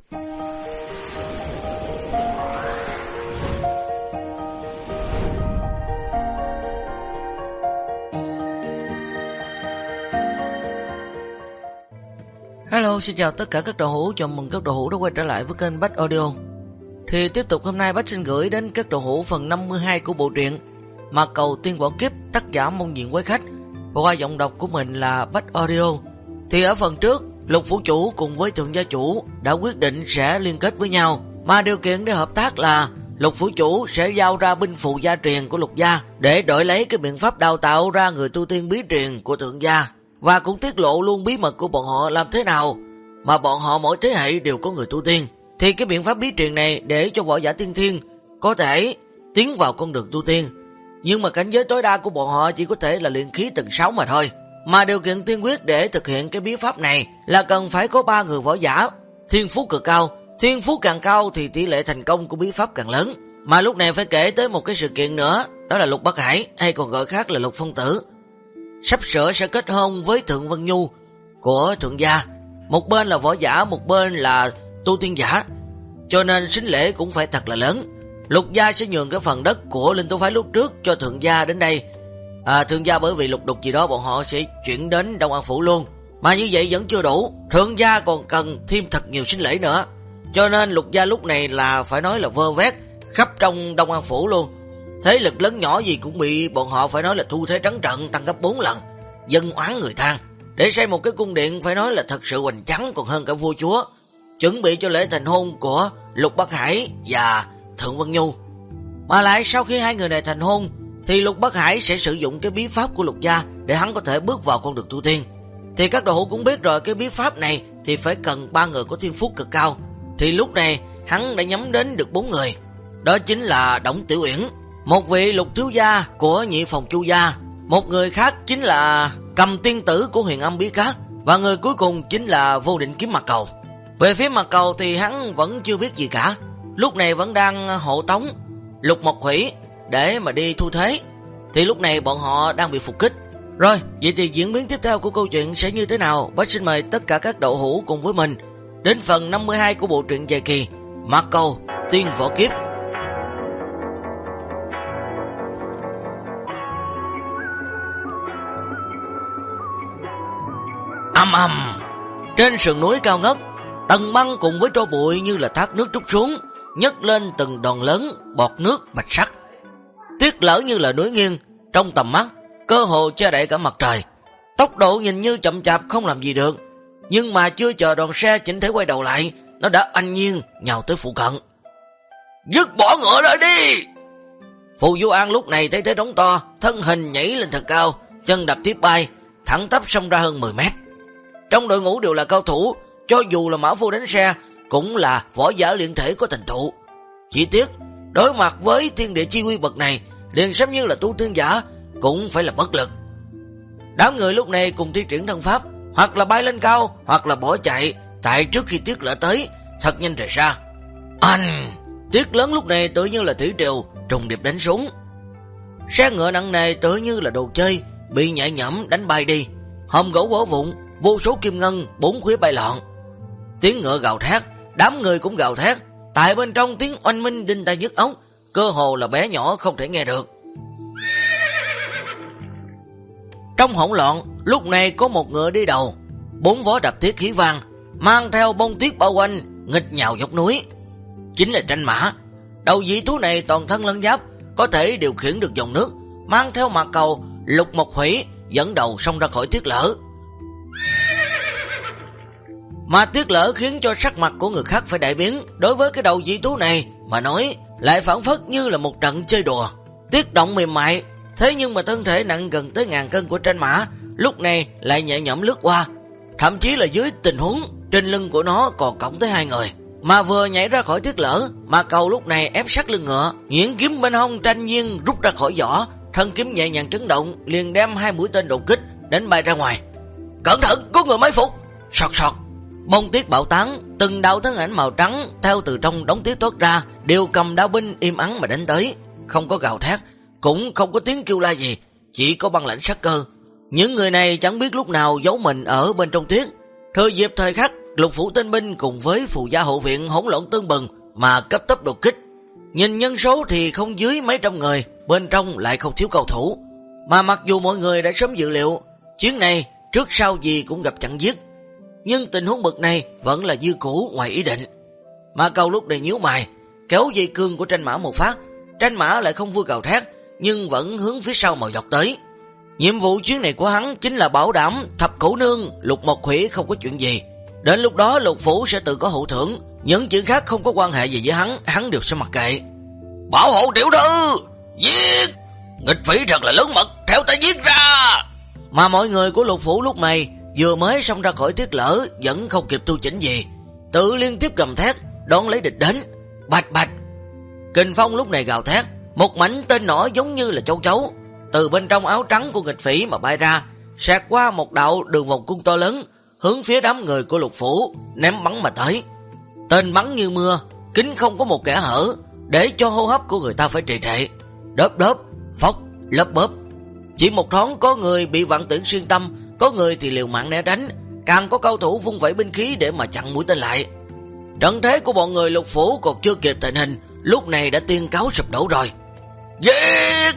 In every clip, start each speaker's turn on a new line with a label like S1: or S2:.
S1: Hello, xin chào tất cả các đạo hữu, chào mừng các đạo hữu đã quay trở lại với kênh Bách Audio. Thì tiếp tục hôm nay Bách xin gửi đến các đạo hữu phần 52 của bộ truyện Mạc Cầu Tiên Võ Kiếp, tác giả Mông Diện Quái Khách, và qua giọng đọc của mình là Bách Audio. Thì ở phần trước, Lục Phủ Chủ cùng với Thượng Gia Chủ đã quyết định sẽ liên kết với nhau, mà điều kiện để hợp tác là Lục Phủ Chủ sẽ giao ra binh phù gia truyền của Lục Gia để đổi lấy cái biện pháp đào tạo ra người tu tiên bí truyền của Thượng Gia, và cũng tiết lộ luôn bí mật của bọn họ làm thế nào mà bọn họ mỗi thế hệ đều có người tu tiên. Thì cái biện pháp bí truyền này để cho võ giả tiên thiên có thể tiến vào con đường tu tiên, nhưng mà cảnh giới tối đa của bọn họ chỉ có thể là luyện khí tầng 6 mà thôi. Mà điều kiện tiên quyết để thực hiện cái bí pháp này là cần phải có 3 người võ giả thiên phú cực cao. Thiên phú càng cao thì tỷ lệ thành công của bí pháp càng lớn. Mà lúc này phải kể tới một cái sự kiện nữa, đó là Lục Bắc Hải, hay còn gọi khác là Lục Phong Tử, sắp sửa sẽ kết hôn với Thượng Vân Nhu của Thượng Gia. Một bên là võ giả, một bên là tu tiên giả, cho nên sính lễ cũng phải thật là lớn. Lục Gia sẽ nhường cái phần đất của Linh Tú Phái lúc trước cho Thượng Gia đến đây. Thượng Gia bởi vì lục đục gì đó bọn họ sẽ chuyển đến Đông An Phủ luôn. Mà như vậy vẫn chưa đủ, Thượng Gia còn cần thêm thật nhiều sính lễ nữa. Cho nên Lục Gia lúc này là phải nói là vơ vét khắp trong Đông An Phủ luôn. Thế lực lớn nhỏ gì cũng bị bọn họ phải nói là thu thế trắng trận, tăng gấp 4 lần. Dân oán người than. Để xây một cái cung điện phải nói là thật sự hoành tráng còn hơn cả vua chúa, chuẩn bị cho lễ thành hôn của Lục Bắc Hải và Thượng Vân Nhu. Mà lại sau khi hai người này thành hôn thì Lục Bắc Hải sẽ sử dụng cái bí pháp của Lục Gia để hắn có thể bước vào con đường tu tiên. Thì các đạo hữu cũng biết rồi, cái bí pháp này thì phải cần 3 người có thiên phú cực cao. Thì lúc này hắn đã nhắm đến được 4 người. Đó chính là Đổng Tiểu Uyển, một vị Lục thiếu gia của Nhị Phòng Chu gia, một người khác chính là Cầm Tiên Tử của Huyền Âm Bí Cát, và người cuối cùng chính là Vô Định Kiếm Mạc Cầu. Về phía Mạc Cầu thì hắn vẫn chưa biết gì cả, lúc này vẫn đang hộ tống Lục Mộc Hủy để mà đi thu thế. Thì lúc này bọn họ đang bị phục kích. Rồi, vậy thì diễn biến tiếp theo của câu chuyện sẽ như thế nào? Bác xin mời tất cả các đạo hữu cùng với mình đến phần 52 của bộ truyện dài kỳ Mạc Cầu Tiên Võ Kiếp. Ầm ầm, trên sườn núi cao ngất, tầng băng cùng với tro bụi như là thác nước trút xuống, nhấc lên từng đòn lớn bọt nước bạch sắc. Tuyết lở như là núi nghiêng, trong tầm mắt cơ hồ che đậy cả mặt trời. Tốc độ nhìn như chậm chạp không làm gì được, nhưng mà chưa chờ đoàn xe chỉnh thể quay đầu lại, nó đã anh nhiên nhào tới phụ cận. Dứt bỏ ngựa ra đi! Phù Du An lúc này thấy thế trống to, thân hình nhảy lên thật cao, chân đạp tiếp bay, thẳng tắp xông ra hơn 10 mét. Trong đội ngũ đều là cao thủ, cho dù là mã phu đánh xe cũng là võ giả luyện thể có thành tựu. Chỉ tiếc đối mặt với thiên địa chi uy bậc này, liền xem như là tu tiên giả cũng phải là bất lực. Đám người lúc này cùng thi triển thân pháp, hoặc là bay lên cao, hoặc là bỏ chạy, tại trước khi tuyết lở tới thật nhanh rời xa. Tuyết lớn lúc này tự như là thủy triều trùng điệp đánh xuống. Xe ngựa nặng nề tự như là đồ chơi bị nhẹ nhõm đánh bay đi, hòm gỗ vỡ vụn, vô số kim ngân bốn phía bay loạn. Tiếng ngựa gào thét, đám người cũng gào thét, tại bên trong tiếng oanh minh đinh tai nhức óc, cơ hồ là bé nhỏ không thể nghe được. Trong hỗn loạn, lúc này có một ngựa đi đầu, 4 vó đạp thiết khí vang, mang theo bông tuyết bao quanh, nghịch nhào dốc núi. Chính là Tranh Mã. Đầu dị thú này toàn thân lân giáp, có thể điều khiển được dòng nước, mang theo Mạc Cầu, Lục Mộc Hủy dẫn đầu xông ra khỏi tuyết lở. Mà tuyết lở khiến cho sắc mặt của người khác phải đại biến. Đối với cái đầu dị thú này mà nói, lại phản phất như là một trận chơi đùa. Tuyết động mềm mại, thế nhưng mà thân thể nặng gần tới 1000 cân của Tranh Mã lúc này lại nhẹ nhõm lướt qua. Thậm chí là dưới tình huống trên lưng của nó còn cõng tới 2 người. Mà vừa nhảy ra khỏi tuyết lở, Mạc Cầu lúc này ép sát lưng ngựa, nhuyễn kiếm bên hông tranh nhiên rút ra khỏi vỏ, thân kiếm nhẹ nhàng chấn động, liền đem 2 mũi tên đột kích đánh bay ra ngoài. Cẩn thận, có người mai phục! Sọt sọt! Bông tuyết bạo tán, từng đạo thân ảnh màu trắng theo từ trong đống tuyết thoát ra, đều cầm đao binh im ắng mà đánh tới, không có gào thét, cũng không có tiếng kêu la gì, chỉ có băng lãnh sắc cơ. Những người này chẳng biết lúc nào giấu mình ở bên trong tuyết, thừa dịp thời khắc Lục phủ tinh binh cùng với phù gia hộ viện hỗn loạn tương bừng mà cấp tốc đột kích. Nhìn nhân số thì không dưới mấy trăm người, bên trong lại không thiếu cầu thủ. Mà mặc dù mọi người đã sớm dự liệu, chuyến này trước sau gì cũng gặp chặn giết, nhưng tình huống bậc này vẫn là như cũ ngoài ý định. Mà Cầu lúc này nhíu mày, kéo dây cương của Tranh Mã một phát. Tranh Mã lại không vui gào thét, nhưng vẫn hướng phía sau mà dọc tới. Nhiệm vụ chuyến này của hắn chính là bảo đảm Thập Cổ Nương, Lục Mộc Khủy không có chuyện gì. Đến lúc đó Lục phủ sẽ tự có hậu thưởng, những chuyện khác không có quan hệ gì với hắn đều sẽ mặc kệ. Bảo hộ tiểu thư, giết! Nghịch phỉ thật là lớn mật, theo ta giết ra! Mà mọi người của Lục phủ lúc này vừa mới xông ra khỏi thiết lỡ, vẫn không kịp tu chỉnh gì, tự liên tiếp gầm thét đón lấy địch đến. Bạch bạch, kình phong lúc này gào thét, một mảnh tên nỏ giống như là châu chấu từ bên trong áo trắng của nghịch phỉ mà bay ra, xẹt qua một đạo đường vòng cung to lớn, hướng phía đám người của Lục phủ ném bắn mà tới. Tên bắn như mưa, kính không có một kẽ hở, để cho hô hấp của người ta phải trì trệ. Đớp đớp, phóc, lấp bóp. Chỉ một thoáng có người bị vạn tiễn xuyên tâm, có người thì liều mạng né tránh, càng có cao thủ vung vẩy binh khí để mà chặn mũi tên lại. Trận thế của bọn người Lục phủ còn chưa kịp thành hình, lúc này đã tiên cáo sụp đổ rồi. Giết!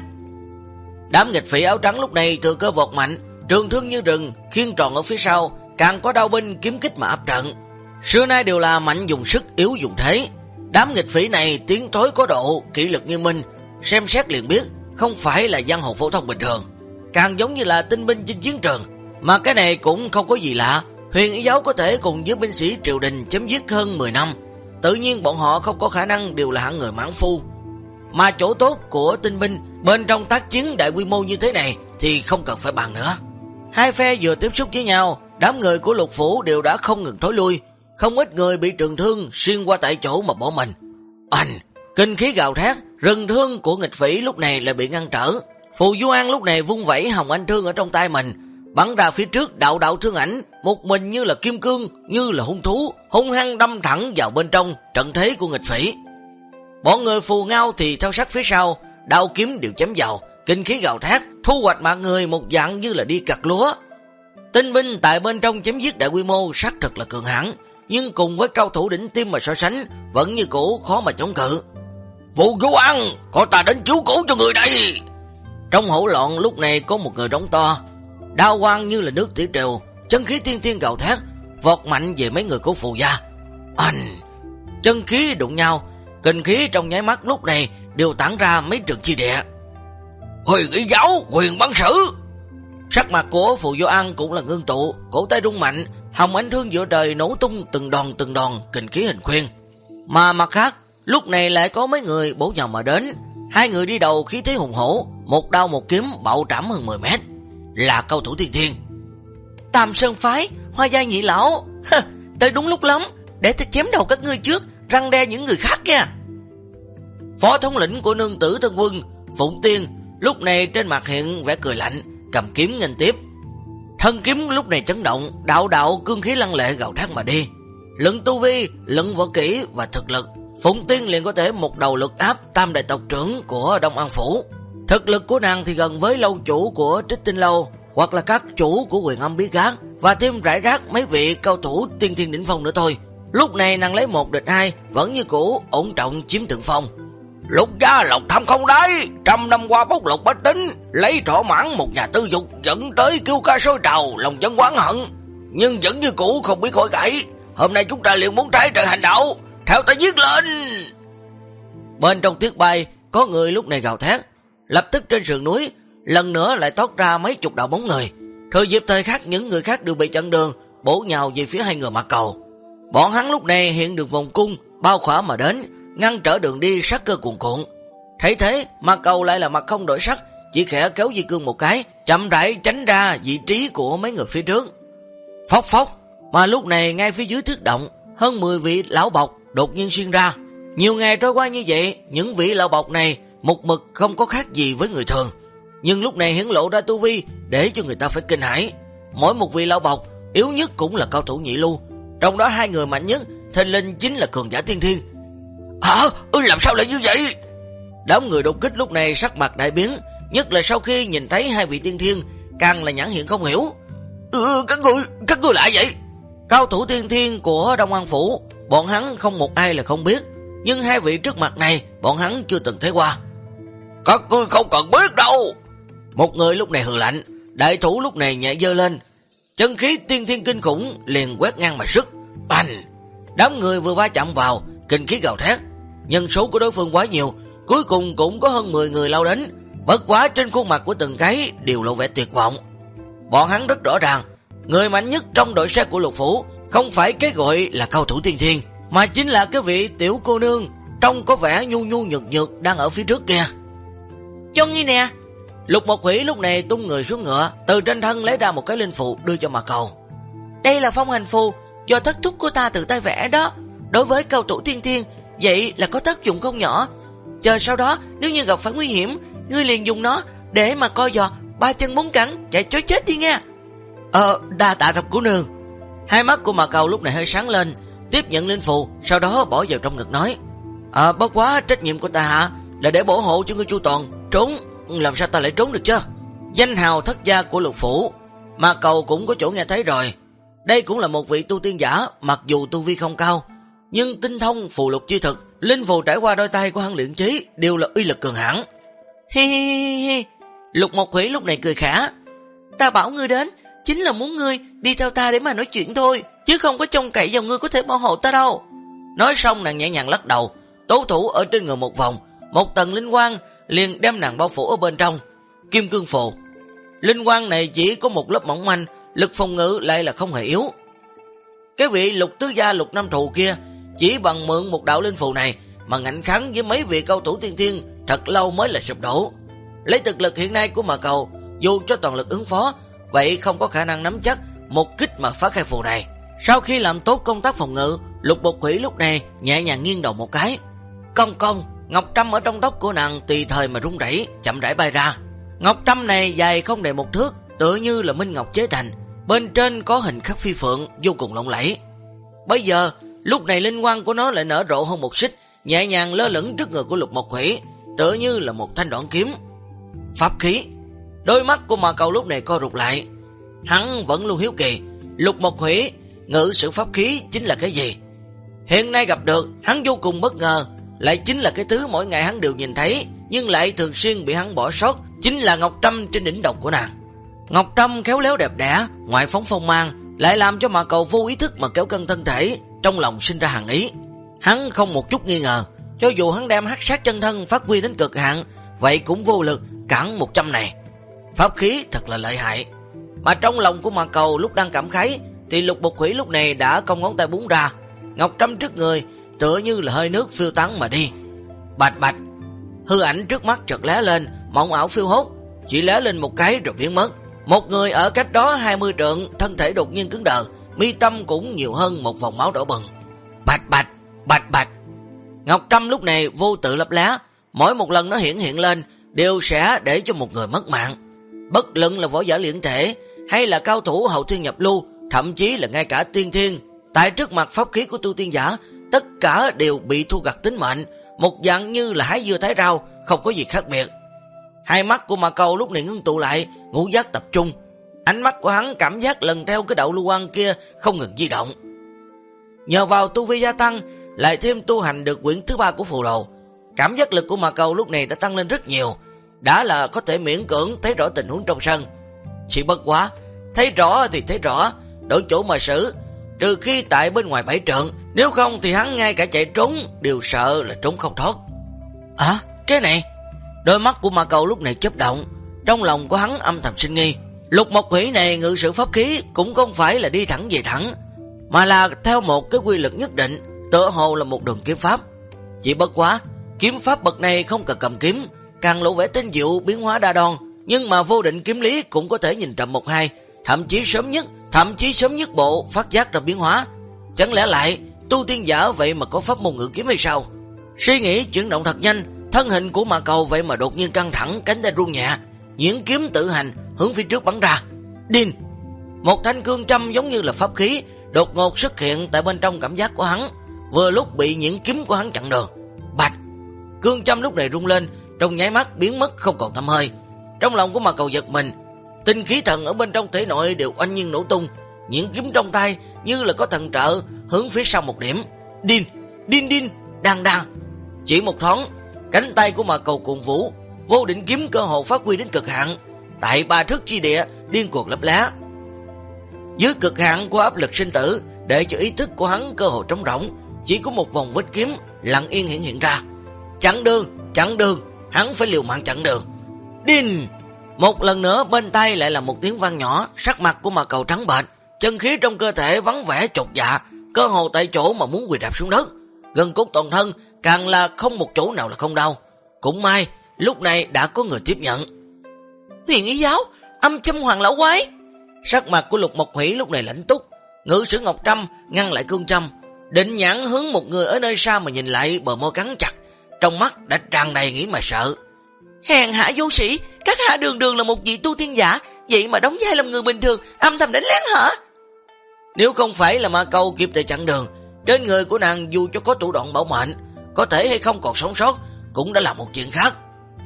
S1: Đám nghịch phỉ áo trắng lúc này thừa cơ vọt mạnh, trường thương như rừng, khiên tròn ở phía sau, càng có đao binh kiếm kích mà áp trận. Xưa nay đều là mạnh dùng sức, yếu dùng thế. Đám nghịch phỉ này tiến thối có độ, kỷ luật nghiêm minh, xem xét liền biết không phải là giang hồ phổ thông bình thường, càng giống như là tinh binh trên chiến trường. Mà cái này cũng không có gì lạ, Huyền Ý giáo có thể cùng với binh sĩ triều đình chém giết hơn 10 năm, tự nhiên bọn họ không có khả năng đều là hạng người mãn phu. Mà chỗ tốt của tinh binh bên trong tác chiến đại quy mô như thế này thì không cần phải bàn nữa. Hai phe vừa tiếp xúc với nhau, đám người của Lục phủ đều đã không ngừng thối lui, không ít người bị trường thương xuyên qua tại chỗ mà bỏ mình. Kinh khí gào thét, rừng thương của nghịch phỉ lúc này lại bị ngăn trở. Phù Du An lúc này vung vẩy hồng anh thương ở trong tay mình, bắn ra phía trước đạo đạo thương ảnh, một mình như là kim cương, như là hung thú, hung hăng đâm thẳng vào bên trong trận thế của nghịch phỉ. Bọn người Phù Ngao thì theo sát phía sau, đao kiếm đều chém vào, kinh khí gào thét, thu hoạch mạng người một dạng như là đi cặt lúa. Tinh binh tại bên trong chém giết đại quy mô xác thật là cường hãn, nhưng cùng với cao thủ đỉnh tim mà so sánh, vẫn như cũ khó mà chống cự. Phù Du An, có ta đến cứu cứu cho người đây! Trong hỗn loạn lúc này có một người đóng to, đao quang như là nước thủy triều, chân khí tiên tiên gào thét, vọt mạnh về mấy người của Phù gia. Chân khí đụng nhau, kinh khí trong nháy mắt lúc này đều tản ra mấy trường chi địa. Huyền Ý giáo, Huyền bắn sử! Sắc mặt của Phù Du An cũng là ngưng tụ, cổ tay rung mạnh, hồng ánh thương giữa trời nổ tung từng đòn, kinh khí hình khuyên. Mà mặt khác, lúc này lại có mấy người bổ nhào mà đến. Hai người đi đầu khí thế hùng hổ, một đao một kiếm bạo trảm hơn 10 mét, là cao thủ tiên thiên. Tam Sơn phái, Hoa Gia nhị lão, tới đúng lúc lắm, để ta chém đầu các ngươi trước, răng đe những người khác kìa. Phó thống lĩnh của nương tử Tân Quân, Phụng Tiên, lúc này trên mặt hiện vẻ cười lạnh, cầm kiếm nghênh tiếp. Thân kiếm lúc này chấn động, đạo đạo cương khí lăng lệ gào thét mà đi. Luận tu vi, luận võ kỹ và thực lực, Phụng Tiên liền có thể một đầu lực áp tam đại tộc trưởng của Đông An Phủ. Thực lực của nàng thì gần với lâu chủ của Trích Tinh Lâu, hoặc là các chủ của Huyền Âm Bí Gác, và thêm rải rác mấy vị cao thủ tiên thiên đỉnh phong nữa thôi. Lúc này nàng lấy 1 địch 2, vẫn như cũ ổn trọng chiếm thượng phong. Lục gia lộc tham không đáy, trăm năm qua bốc lộc bách tính, lấy thỏa mãn một nhà tư dục, dẫn tới kêu ca sôi trào, lòng dân oán hận, nhưng vẫn như cũ không biết khỏi cải. Hôm nay chúng ta liền muốn thái trời hành đạo, theo ta giết lên. Bên trong tiết bay, có người lúc này gào thét. Lập tức trên sườn núi, lần nữa lại toát ra mấy chục đạo bóng người. Thừa dịp thời khắc những người khác đều bị chặn đường, bổ nhào về phía hai người Mạc Cầu. Bọn hắn lúc này hiện được vòng cung, bao khỏa mà đến, ngăn trở đường đi sát cơ cuồn cuộn. Thấy thế, Mạc Cầu lại là mặt không đổi sắc, chỉ khẽ kéo dây cương một cái, chậm rãi tránh ra vị trí của mấy người phía trước. Phốc phốc, mà lúc này ngay phía dưới thiết động, hơn 10 vị lão bộc đột nhiên xuyên ra. Nhiều ngày trôi qua như vậy, những vị lão bộc này một mực không có khác gì với người thường, nhưng lúc này hiển lộ ra tu vi để cho người ta phải kinh hãi. Mỗi một vị lão bộc yếu nhất cũng là cao thủ nhị lưu, trong đó 2 người mạnh nhất thình lình chính là cường giả tiên thiên. Làm sao lại như vậy? Đám người đột kích lúc này sắc mặt đại biến, nhất là sau khi nhìn thấy 2 vị tiên thiên, càng là nhãn hiện không hiểu. Các ngươi lại vậy? Cao thủ tiên thiên của Đông An Phủ, bọn hắn không một ai là không biết, nhưng hai vị trước mặt này bọn hắn chưa từng thấy qua. Các ngươi không cần biết đâu. Một người lúc này hừ lạnh, đại thủ lúc này nhẹ giơ lên, chân khí tiên thiên kinh khủng liền quét ngang mà sức. Bành! Đám người vừa va chạm vào, kinh khí gào thét. Nhân số của đối phương quá nhiều, cuối cùng cũng có hơn 10 người lao đến, bất quá trên khuôn mặt của từng cái đều lộ vẻ tuyệt vọng. Bọn hắn rất rõ ràng, người mạnh nhất trong đội xe của Lục Phủ không phải cái gọi là cao thủ tiên thiên, mà chính là cái vị tiểu cô nương trông có vẻ nhu nhu nhược nhược đang ở phía trước kia. Cho ngươi nè. Lục Mộc Hủy lúc này tung người xuống ngựa, từ trên thân lấy ra một cái linh phù đưa cho Mạc Cầu. Đây là phong hành phù do thất thúc của ta tự tay vẽ đó, đối với cao thủ tiên thiên vậy là có tác dụng không nhỏ. Chờ sau đó nếu như gặp phải nguy hiểm, ngươi liền dùng nó để mà coi dò ba chân bốn cẳng chạy chối chết đi nha. Đa tạ Thập Cô Nương. Hai mắt của Mạc Cầu lúc này hơi sáng lên, tiếp nhận linh phù, sau đó bỏ vào trong ngực nói: bất quá trách nhiệm của ta hả là để bảo hộ cho ngươi chu toàn, trốn làm sao ta lại trốn được chứ? Danh hào thất gia của Lục Phủ, Mạc Cầu cũng có chỗ nghe thấy rồi. Đây cũng là một vị tu tiên giả, mặc dù tu vi không cao, nhưng tinh thông phù lục chi thực, linh phù trải qua đôi tay của hắn luyện chế đều là uy lực cường hãn. Hi hi hi. Lục Mộc Hủy lúc này cười khả. Ta bảo ngươi đến chính là muốn ngươi đi theo ta để mà nói chuyện thôi, chứ không có trông cậy vào ngươi có thể bảo hộ ta đâu. Nói xong nàng nhẹ nhàng lắc đầu, tố thủ ở trên người một vòng, một tầng linh quang liền đem nàng bao phủ ở bên trong. Kim cương phù. Linh quang này chỉ có một lớp mỏng manh, lực phòng ngự lại là không hề yếu. Cái vị Lục tứ gia Lục Nam Thù kia chỉ bằng mượn một đạo linh phù này mà ngạnh kháng với mấy vị cao thủ tiên thiên thật lâu mới là sụp đổ. Lấy thực lực hiện nay của Mạc Cầu, dù cho toàn lực ứng phó, vậy không có khả năng nắm chắc một kích mà phá khai phù này. Sau khi làm tốt công tác phòng ngự, Lục Mộc Hủy lúc này nhẹ nhàng nghiêng đầu một cái. Cong cong, ngọc trâm ở trong tóc của nàng tùy thời mà rung rẩy, chậm rãi bay ra. Ngọc trâm này dài không đầy 1 thước, tựa như là minh ngọc chế thành, bên trên có hình khắc phi phượng vô cùng lộng lẫy. Bây giờ, lúc này linh quang của nó lại nở rộ hơn một xích, nhẹ nhàng lơ lửng trước người của Lục Mộc Hủy, tựa như là một thanh đoạn kiếm. Pháp khí. Đôi mắt của Mạc Cầu lúc này co rụt lại. Hắn vẫn luôn hiếu kỳ, Lục Mộc Hủy ngự sử pháp khí chính là cái gì? Hiện nay gặp được, hắn vô cùng bất ngờ, lại chính là cái thứ mỗi ngày hắn đều nhìn thấy, nhưng lại thường xuyên bị hắn bỏ sót, chính là ngọc trâm trên đỉnh đầu của nàng. Ngọc trâm khéo léo đẹp đẽ, ngoại phóng phong mang, lại làm cho Mạc Cầu vô ý thức mà kéo cân thân thể, trong lòng sinh ra hàn ý. Hắn không một chút nghi ngờ, cho dù hắn đem hắc sát chân thân phát huy đến cực hạn, vậy cũng vô lực cản 100 này. Pháp khí thật là lợi hại. Mà trong lòng của Mạc Cầu lúc đang cảm khái, thì Lục Mộc Hủy lúc này đã cong ngón tay búng ra, ngọc trâm trước người tựa như là hơi nước phiêu tán mà đi. Bạch bạch, hư ảnh trước mắt chợt lóe lên, mộng ảo phiêu hốt, chỉ lóe lên một cái rồi biến mất. Một người ở cách đó 20 trượng, thân thể đột nhiên cứng đờ, mi tâm cũng nhiều hơn một vòng máu đỏ bừng. Bạch bạch, bạch bạch. Ngọc trâm lúc này vô tự lấp lá, mỗi một lần nó hiện lên đều sẽ để cho một người mất mạng. Bất luận là võ giả luyện thể hay là cao thủ hậu thiên nhập lưu, thậm chí là ngay cả tiên thiên, tại trước mặt pháp khí của tu tiên giả, tất cả đều bị thu gặt tính mệnh, một dạng như là hái dưa thái rau, không có gì khác biệt. Hai mắt của Mạc Cầu lúc này ngưng tụ lại, ngũ giác tập trung. Ánh mắt của hắn cảm giác lần theo cái đạo lưu quang kia không ngừng di động. Nhờ vào tu vi gia tăng, lại thêm tu hành được quyển thứ 3 của phù đồ, cảm giác lực của Mạc Cầu lúc này đã tăng lên rất nhiều, đã là có thể miễn cưỡng thấy rõ tình huống trong sân. Chỉ bất quá, thấy rõ thì thấy rõ, đổi chỗ mà xử, trừ khi tại bên ngoài 7 trượng, nếu không thì hắn ngay cả chạy trốn đều sợ là trốn không thoát. Cái này. Đôi mắt của Mạc Cầu lúc này chớp động, trong lòng của hắn âm thầm sinh nghi. Lục Mộc Hủy này ngự sử pháp khí cũng không phải là đi thẳng về thẳng, mà là theo một cái quy luật nhất định, tựa hồ là một đường kiếm pháp. Chỉ bất quá, kiếm pháp bậc này không cần cầm kiếm, càng lộ vẻ tinh diệu biến hóa đa đoan, nhưng mà vô định kiếm lý cũng có thể nhìn trầm 1-2, thậm chí sớm nhất bộ phát giác ra biến hóa. Chẳng lẽ lại tu tiên giả vậy mà có pháp môn ngự kiếm hay sao? Suy nghĩ chuyển động thật nhanh, thân hình của Mạc Cầu vậy mà đột nhiên căng thẳng, cánh tay run nhẹ, nhuyễn kiếm tự hành hướng phía trước bắn ra. Đinh! Một thanh cương châm giống như là pháp khí đột ngột xuất hiện tại bên trong cảm giác của hắn, vừa lúc bị nhuyễn kiếm của hắn chặn đường. Bạch! Cương châm lúc này rung lên, trong nháy mắt biến mất không còn tăm hơi. Trong lòng của Mạc Cầu giật mình, tinh khí thần ở bên trong thể nội đều oanh nhiên nổ tung, Những kiếm trong tay như là có thần trợ hướng phía sau một điểm. Đinh, đinh đinh, đan đan. Chỉ một thoáng, cánh tay của Ma Cầu cuồng vũ, vô định kiếm cơ hồ phát huy đến cực hạn, tại 3 thước chi địa điên cuồng lấp lá. Dưới cực hạn của áp lực sinh tử, để cho ý thức của hắn cơ hồ trống rỗng, chỉ có một vòng vết kiếm lặng yên hiện ra. Chặn đường, hắn phải liều mạng chặn đường. Đinh! Một lần nữa bên tay lại là một tiếng vang nhỏ, sắc mặt của Ma Cầu trắng bệch, chân khí trong cơ thể vắng vẻ chột dạ, cơ hồ tại chỗ mà muốn quỳ rạp xuống đất. Gần cốt toàn thân càng là không một chỗ nào là không đau. Cũng may lúc này đã có người tiếp nhận. Huyền Ý Giáo, âm châm Hoàng lão quái. Sắc mặt của Lục Mộc Hủy lúc này lãnh túc, ngự sử Ngọc Trâm ngăn lại cương châm, định nhãn hướng một người ở nơi xa mà nhìn lại, bờ môi cắn chặt, trong mắt đã tràn đầy nghĩ mà sợ. Hèn hạ vô sĩ, các hạ đường đường là một vị tu tiên giả, vậy mà đóng vai làm người bình thường, âm thầm đánh lén hả? Nếu không phải là Ma Câu kịp thời chặn đường, trên người của nàng dù cho có thủ đoạn bảo mệnh, có thể hay không còn sống sót cũng đã là một chuyện khác.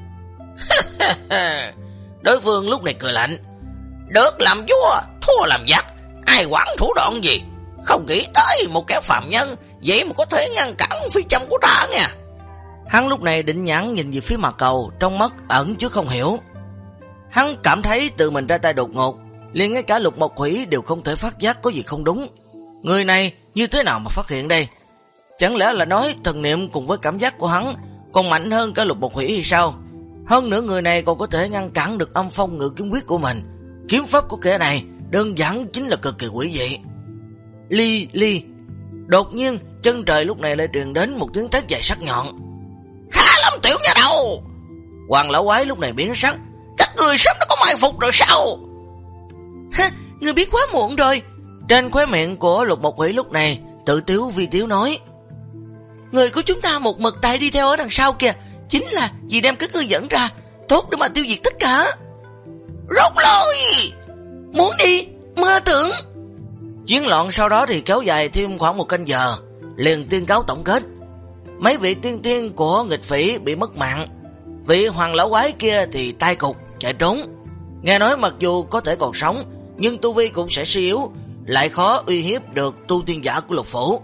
S1: Đối phương lúc này cười lạnh. Được làm vua, thua làm giặc, ai quản thủ đoạn gì? Không nghĩ tới một kẻ phạm nhân vậy mà có thể ngăn cản phi châm của ta nha. Hắn lúc này định nhãn nhìn về phía Ma Cầu, trong mắt ẩn chứ không hiểu. Hắn cảm thấy tự mình ra tay đột ngột, liền ngay cả Lục Mộc Hủy đều không thể phát giác có gì không đúng. Người này như thế nào mà phát hiện đây? Chẳng lẽ là nói thần niệm cùng với cảm giác của hắn còn mạnh hơn cả Lục Mộc Hủy hay sao? Hơn nữa người này còn có thể ngăn cản được âm phong ngự kiếm quyết của mình. Kiếm pháp của kẻ này đơn giản chính là cực kỳ quỷ dị. Ly. Đột nhiên chân trời lúc này lại truyền đến một tiếng thét dài sắc nhọn. Khá lắm tiểu nha đầu. Hoàng lão quái lúc này biến sắc. Các người sớm đã có mai phục rồi sao? Ha, ngươi biết quá muộn rồi. Trên khóe miệng của Lục Mộc Hủy lúc này tự tiếu vi tiếu nói. Người của chúng ta một mực tay đi theo ở đằng sau kìa, chính là vì đem các ngươi dẫn ra, tốt để mà tiêu diệt tất cả. Rút lui! Muốn đi, mơ tưởng. Chiến loạn sau đó thì kéo dài thêm khoảng 1 canh giờ, liền tuyên cáo tổng kết. Mấy vị tiên của nghịch phỉ bị mất mạng, vị hoàng lão quái kia thì tai cục chạy trốn. Nghe nói mặc dù có thể còn sống, nhưng tu vi cũng sẽ suy yếu, lại khó uy hiếp được tu tiên giả của Lục phủ.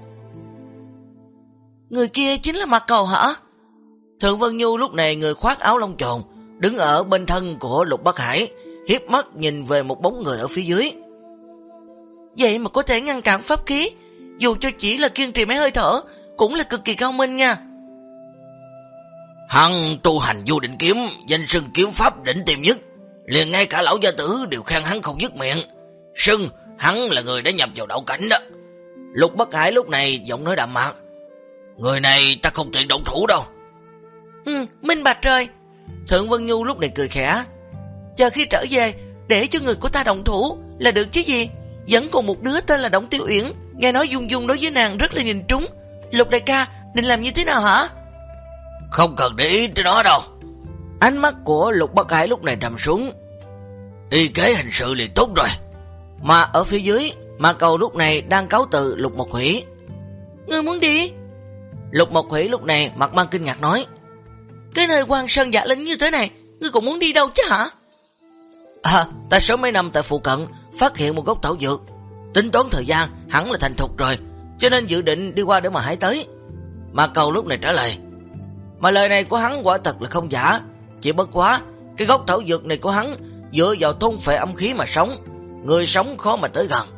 S1: Người kia chính là Ma Cầu hả? Thượng Vân Nhu lúc này người khoác áo lông trồn, đứng ở bên thân của Lục Bắc Hải, hiếp mắt nhìn về một bóng người ở phía dưới. Vậy mà có thể ngăn cản pháp khí, dù cho chỉ là kiên trì mấy hơi thở, cũng là cực kỳ cao minh nha. Hắn tu hành vô định kiếm, danh xưng kiếm pháp đỉnh tiêm nhất, liền ngay cả lão gia tử đều khen hắn không dứt miệng, xưng hắn là người đã nhập vào đạo cảnh đó. Lục Bắc Hải lúc này giọng nói đạm mạc. Người này ta không tiện động thủ đâu. Minh bạch rồi. Thượng Vân Nhu lúc này cười khẽ. Chờ khi trở về, để cho người của ta động thủ là được chứ gì. Vẫn còn một đứa tên là Đổng Tiêu Uyển, nghe nói Dung Dung đối với nàng rất là nhìn trúng. Lục đại ca định làm như thế nào hả? Không cần để ý tới nó đâu. Ánh mắt của Lục Bắc Hải lúc này trầm xuống. Y kế hành sự liền tốt rồi. Mà ở phía dưới, Ma Cầu lúc này đang cáo từ Lục Mộc Hủy. Ngươi muốn đi? Lục Mộc Hủy lúc này mặt mang kinh ngạc nói. Cái nơi Quan Sơn giả lính như thế này, ngươi còn muốn đi đâu chứ hả? Ta sớm mấy năm tại phụ cận phát hiện một gốc thảo dược, tính toán thời gian hẳn là thành thục rồi, cho nên dự định đi qua để mà hái tới. Ma Cầu lúc này trả lời. Mà lời này của hắn quả thật là không giả, chỉ bất quá cái gốc thảo dược này của hắn dựa vào thôn phệ âm khí mà sống, người sống khó mà tới gần.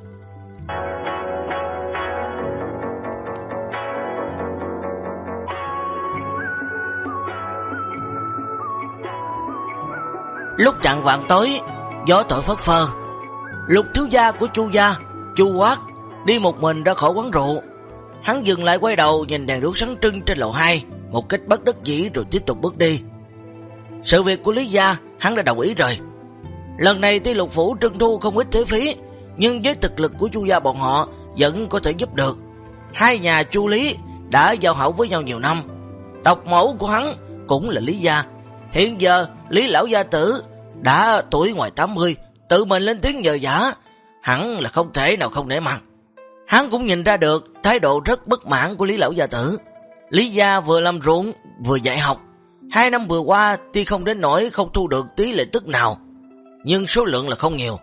S1: Lúc chạng vạng tối, gió thổi phất phơ. Lục thiếu gia của Chu gia, Chu Quát, đi một mình ra khỏi quán rượu. Hắn dừng lại quay đầu nhìn đèn đuốc sáng trưng trên lầu 2, một cách bất đắc dĩ rồi tiếp tục bước đi. Sự việc của Lý gia hắn đã đồng ý rồi. Lần này tuy Lục phủ trưng thu không ít thuế phí, nhưng với thực lực của Chu gia bọn họ vẫn có thể giúp được. Hai nhà Chu Lý đã giao hảo với nhau nhiều năm. Tộc mẫu của hắn cũng là Lý gia. Hiện giờ Lý lão gia tử đã tuổi ngoài 80, tự mình lên tiếng nhờ vả, hẳn là không thể nào không nể mặt. Hắn cũng nhìn ra được thái độ rất bất mãn của Lý lão gia tử. Lý gia vừa làm ruộng vừa dạy học, 2 năm vừa qua tuy không đến nỗi không thu được tí lợi tức nào, nhưng số lượng là không nhiều.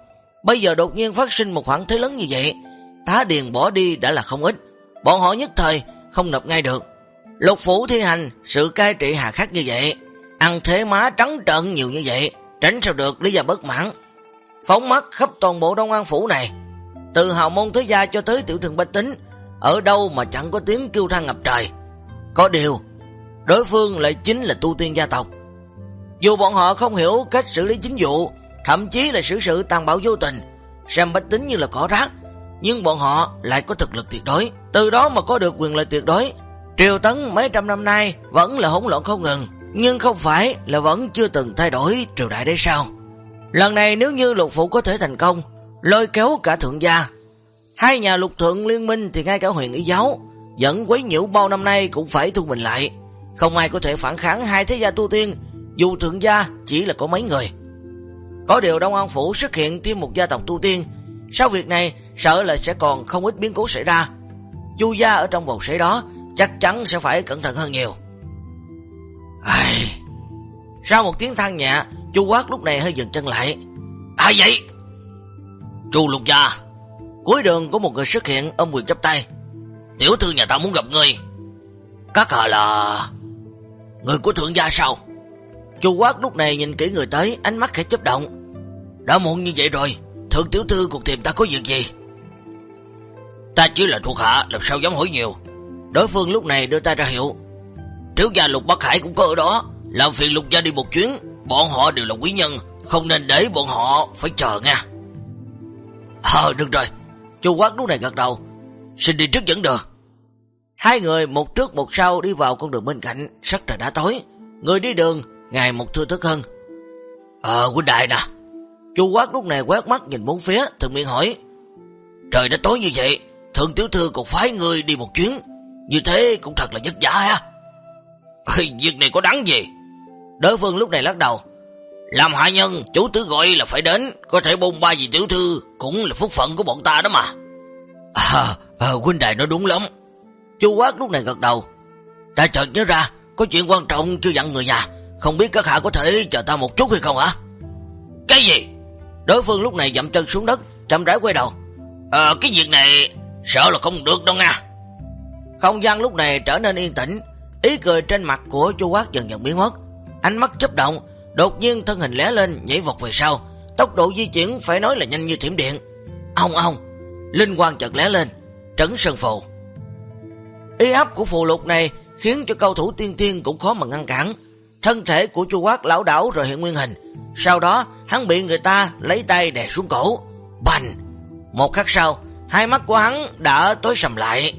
S1: Bây giờ đột nhiên phát sinh một khoản thế lớn như vậy, Tá Điền bỏ đi đã là không ít, bọn họ nhất thời không nộp ngay được. Lục phủ thi hành sự cai trị hà khắc như vậy, ăn thế má trắng trợn nhiều như vậy, tránh sao được lý do bất mãn. Phóng mắt khắp toàn bộ Đông An phủ này, từ hào môn thế gia cho tới tiểu thương bách tính, ở đâu mà chẳng có tiếng kêu than ngập trời. Có điều, đối phương lại chính là tu tiên gia tộc. Dù bọn họ không hiểu cách xử lý chính vụ, thậm chí là xử sự tàn bạo vô tình, xem bách tính như là cỏ rác, nhưng bọn họ lại có thực lực tuyệt đối, từ đó mà có được quyền lợi tuyệt đối. Triều Tấn mấy trăm năm nay vẫn là hỗn loạn không ngừng, nhưng không phải là vẫn chưa từng thay đổi triều đại đấy sao? Lần này nếu như Lục phủ có thể thành công, lôi kéo cả thượng gia, hai nhà lục thượng liên minh, thì ngay cả Huyền Ý giáo vẫn quấy nhiễu bao năm nay cũng phải thu mình lại. Không ai có thể phản kháng hai thế gia tu tiên, dù thượng gia chỉ là có mấy người. Có điều Đông An phủ xuất hiện thêm một gia tộc tu tiên, sau việc này sợ là sẽ còn không ít biến cố xảy ra. Chu gia ở trong vòng xoáy đó chắc chắn sẽ phải cẩn thận hơn nhiều. Sau một tiếng than nhẹ, Chu Quát lúc này hơi dừng chân lại. Ai vậy? Chu Lục gia. Cuối đường có một người xuất hiện, ôm quyền chắp tay. Tiểu thư nhà ta muốn gặp ngươi. Các hạ là người của thượng gia sao? Chu Quát lúc này nhìn kỹ người tới, ánh mắt khẽ chớp động. Đã muộn như vậy rồi, thượng tiểu thư cuộc tìm ta có việc gì? Ta chỉ là thuộc hạ, làm sao dám hỏi nhiều. Đối phương lúc này đưa ta ra hiệu. Thiếu gia Lục Bắc Hải cũng có ở đó, làm phiền Lục gia đi một chuyến. Bọn họ đều là quý nhân, không nên để bọn họ phải chờ nha. Được rồi. Chu Quát lúc này gật đầu. Xin đi trước dẫn đường. Hai người một trước một sau đi vào con đường bên cạnh. Sắc trời đã tối, người đi đường ngày một thưa thớt hơn. Huynh đại nè. Chu Quát lúc này quét mắt nhìn bốn phía, thường miệng hỏi. Trời đã tối như vậy, thượng tiểu thư còn phái người đi một chuyến, như thế cũng thật là vất vả ha. Việc này có đáng gì? Đối phương lúc này lắc đầu. Làm hạ nhân, chủ tử gọi là phải đến, có thể bôn ba vì tiểu thư cũng là phúc phận của bọn ta đó mà. Huynh đại nói đúng lắm. Chu Quát lúc này gật đầu. Ta chợt nhớ ra, có chuyện quan trọng chưa dặn người nhà, không biết các hạ có thể chờ ta một chút hay không hả? Cái gì? Đối phương lúc này dậm chân xuống đất, chậm rãi quay đầu. Cái việc này sợ là không được đâu nha. Không gian lúc này trở nên yên tĩnh, ý cười trên mặt của Chu Quát dần dần biến mất. Ánh mắt chớp động, đột nhiên thân hình lóe lên, nhảy vọt về sau, tốc độ di chuyển phải nói là nhanh như thiểm điện. Ông, linh quang chợt lóe lên, trấn sơn phù. Ý áp của phù lục này khiến cho cao thủ tiên thiên cũng khó mà ngăn cản. Thân thể của Chu Quát lảo đảo rồi hiện nguyên hình, sau đó hắn bị người ta lấy tay đè xuống cổ. Bành! Một khắc sau, hai mắt của hắn đã tối sầm lại.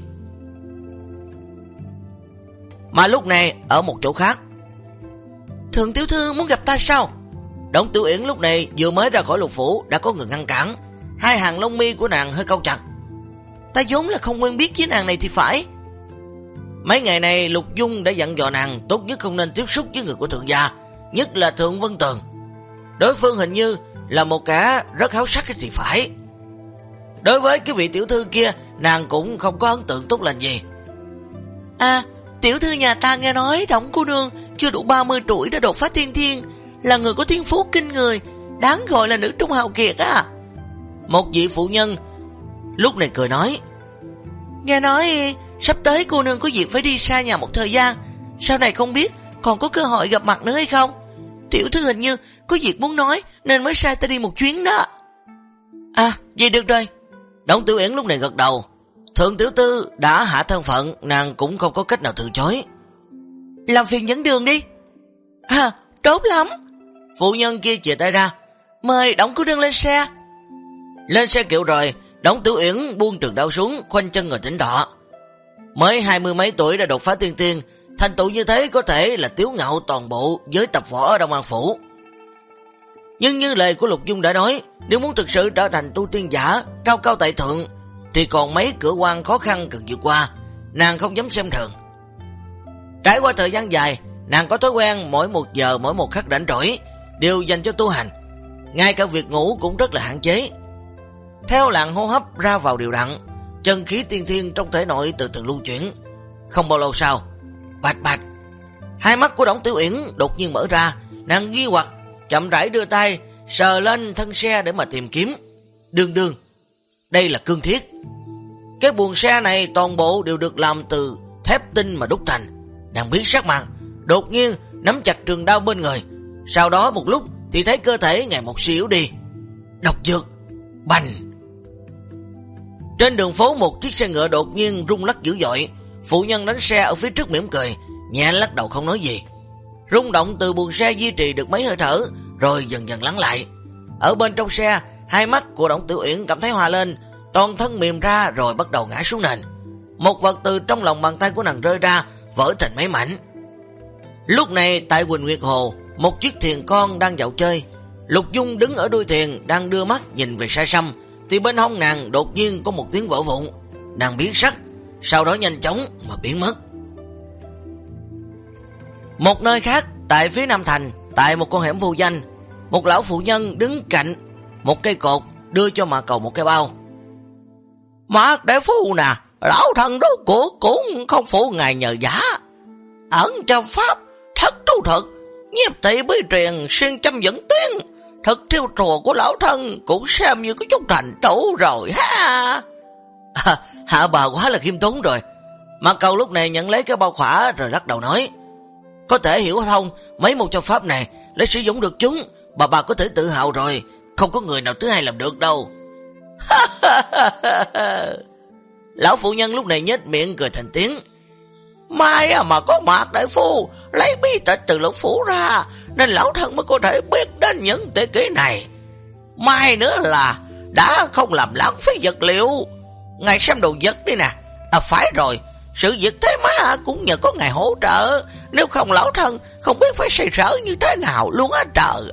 S1: Mà lúc này ở một chỗ khác, thượng tiểu thư muốn gặp ta sao? Đổng Tiểu Uyển lúc này vừa mới ra khỏi lục phủ đã có người ngăn cản. Hai hàng lông mi của nàng hơi cau chặt. Ta vốn là không quen biết với nàng này thì phải. Mấy ngày này Lục Dung đã dặn dò nàng tốt nhất không nên tiếp xúc với người của thượng gia, nhất là Thượng Vân Tường. Đối phương hình như là một kẻ rất háo sắc thì phải. Đối với cái vị tiểu thư kia, nàng cũng không có ấn tượng tốt lành gì. Tiểu thư nhà ta nghe nói Đổng cô nương chưa đủ 30 tuổi đã đột phá tiên thiên, là người có thiên phú kinh người, đáng gọi là nữ trung hào kiệt á. Một vị phụ nhân lúc này cười nói. Nghe nói sắp tới cô nương có việc phải đi xa nhà một thời gian, sau này không biết còn có cơ hội gặp mặt nữa hay không. Tiểu thư hình như có việc muốn nói nên mới sai ta đi một chuyến đó. Vậy được rồi. Đổng Tiểu Uyển lúc này gật đầu. Thượng tiểu thư đã hạ thân phận, nàng cũng không có cách nào từ chối. Làm phiền dẫn đường đi. Tốt lắm. Phụ nhân kia chìa tay ra. Mời Đổng cô nương lên xe. Lên xe kiệu rồi, Đổng Tiểu Uyển buông trường đao xuống, khoanh chân ngồi tĩnh tọa. Mới 20 mấy tuổi đã đột phá tiên tiên, thành tựu như thế có thể là tiếu ngạo toàn bộ giới tập võ ở Đông An phủ. Nhưng như lời của Lục Dung đã nói, nếu muốn thực sự trở thành tu tiên giả cao cao tại thượng thì còn mấy cửa quan khó khăn cần vượt qua, nàng không dám xem thường. Trải qua thời gian dài, nàng có thói quen mỗi một giờ mỗi một khắc rảnh rỗi đều dành cho tu hành, ngay cả việc ngủ cũng rất là hạn chế. Theo làn hô hấp ra vào đều đặn, chân khí tiên thiên trong thể nội từ từ lưu chuyển. Không bao lâu sau, bạch, hai mắt của Đổng Tiểu Uyển đột nhiên mở ra, nàng nghi hoặc chậm rãi đưa tay sờ lên thân xe để mà tìm kiếm. đương, đây là cương thiết. Cái buồng xe này toàn bộ đều được làm từ thép tinh mà đúc thành. Nàng biến sắc mặt, đột nhiên nắm chặt trường đao bên người. Sau đó một lúc thì thấy cơ thể ngày một suy yếu đi. Độc dược, bành. Trên đường phố một chiếc xe ngựa đột nhiên rung lắc dữ dội. Phụ nhân đánh xe ở phía trước mỉm cười, nhẹ lắc đầu không nói gì. Rung động từ buồng xe duy trì được mấy hơi thở, rồi dần dần lắng lại. Ở bên trong xe, hai mắt của Đổng Tiểu Uyển cảm thấy hòa lên, toàn thân mềm ra rồi bắt đầu ngã xuống nền. Một vật từ trong lòng bàn tay của nàng rơi ra, vỡ thành mấy mảnh. Lúc này tại Quỳnh Nguyệt Hồ, một chiếc thuyền con đang dạo chơi. Lục Dung đứng ở đuôi thuyền đang đưa mắt nhìn về xa xăm, thì bên hông nàng đột nhiên có một tiếng vỡ vụn. Nàng biến sắc, sau đó nhanh chóng mà biến mất. Một nơi khác, tại phía Nam Thành, tại một con hẻm vô danh, một lão phụ nhân đứng cạnh một cây cột, đưa cho Mạc Cầu một cái bao. Mạc đại phu nè, lão thần đó cũng không phụ ngài nhờ giả. Ẩn trong pháp, thất tu thực, nhiếp thị bí truyền, xuyên châm dẫn tiếng. Thực thiêu trùa của lão thân cũng xem như có chút thành tựu rồi ha. Hạ bà quá là khiêm tốn rồi. Mạc Cầu lúc này nhận lấy cái bao khỏa rồi lắc đầu nói, có thể hiểu thông mấy môn châu pháp này, để sử dụng được chúng, bà có thể tự hào rồi, không có người nào thứ hai làm được đâu. Lão phụ nhân lúc này nhếch miệng cười thành tiếng. Mai mà có Mạc đại phu lấy bí tịch từ Lục phủ ra, nên lão thân mới có thể biết đến những tế kỹ này. Mai nữa là đã không làm lãng phí vật liệu. Ngài xem đồ vật đi nè. Phải rồi, sự việc thế má cũng nhờ có ngài hỗ trợ, nếu không lão thân không biết phải xoay sở như thế nào luôn á trời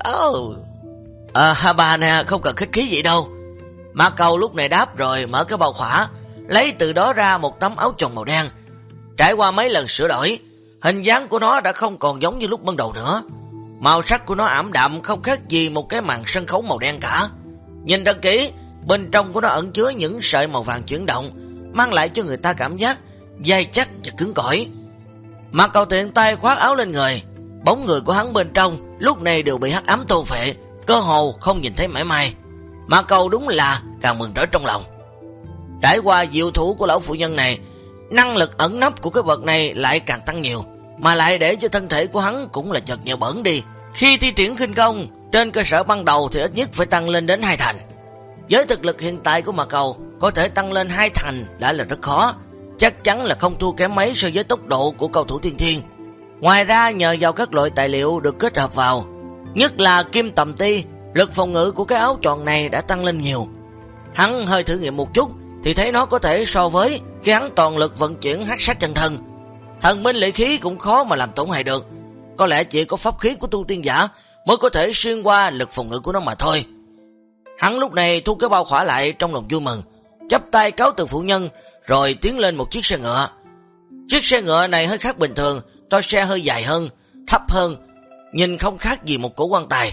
S1: ơi. Bà nè, không cần khách khí gì đâu. Mạc Cầu lúc này đáp rồi mở cái bao khỏa, lấy từ đó ra một tấm áo choàng màu đen. Trải qua mấy lần sửa đổi, hình dáng của nó đã không còn giống như lúc ban đầu nữa. Màu sắc của nó ảm đạm, không khác gì một cái màn sân khấu màu đen cả. Nhìn thật kỹ, bên trong của nó ẩn chứa những sợi màu vàng chuyển động, mang lại cho người ta cảm giác dai chắc và cứng cỏi. Mạc Cầu tiện tay khoác áo lên người, bóng người của hắn bên trong lúc này đều bị hắc ám thôn phệ, cơ hồ không nhìn thấy mảy may. Mạc Cầu đúng là càng mừng rỡ trong lòng. Trải qua diệu thủ của lão phụ nhân này, năng lực ẩn nấp của cái vật này lại càng tăng nhiều, mà lại để cho thân thể của hắn cũng là chợt nhờ bẩn đi. Khi thi triển khinh công, trên cơ sở ban đầu thì ít nhất phải tăng lên đến 2 thành. Với thực lực hiện tại của Mạc Cầu, có thể tăng lên 2 thành đã là rất khó, chắc chắn là không thua kém mấy so với tốc độ của cầu thủ tiên thiên. Ngoài ra nhờ vào các loại tài liệu được kết hợp vào, nhất là kim tầm ti, lực phòng ngự của cái áo choàng này đã tăng lên nhiều. Hắn hơi thử nghiệm một chút thì thấy nó có thể so với khi hắn toàn lực vận chuyển hắc sát chân thân. Thần binh lệ khí cũng khó mà làm tổn hại được, có lẽ chỉ có pháp khí của tu tiên giả mới có thể xuyên qua lực phòng ngự của nó mà thôi. Hắn lúc này thu cái bao khỏa lại trong lòng vui mừng, chắp tay cáo từ phụ nhân rồi tiến lên một chiếc xe ngựa. Chiếc xe ngựa này hơi khác bình thường, toa xe hơi dài hơn, thấp hơn, nhìn không khác gì một cỗ quan tài.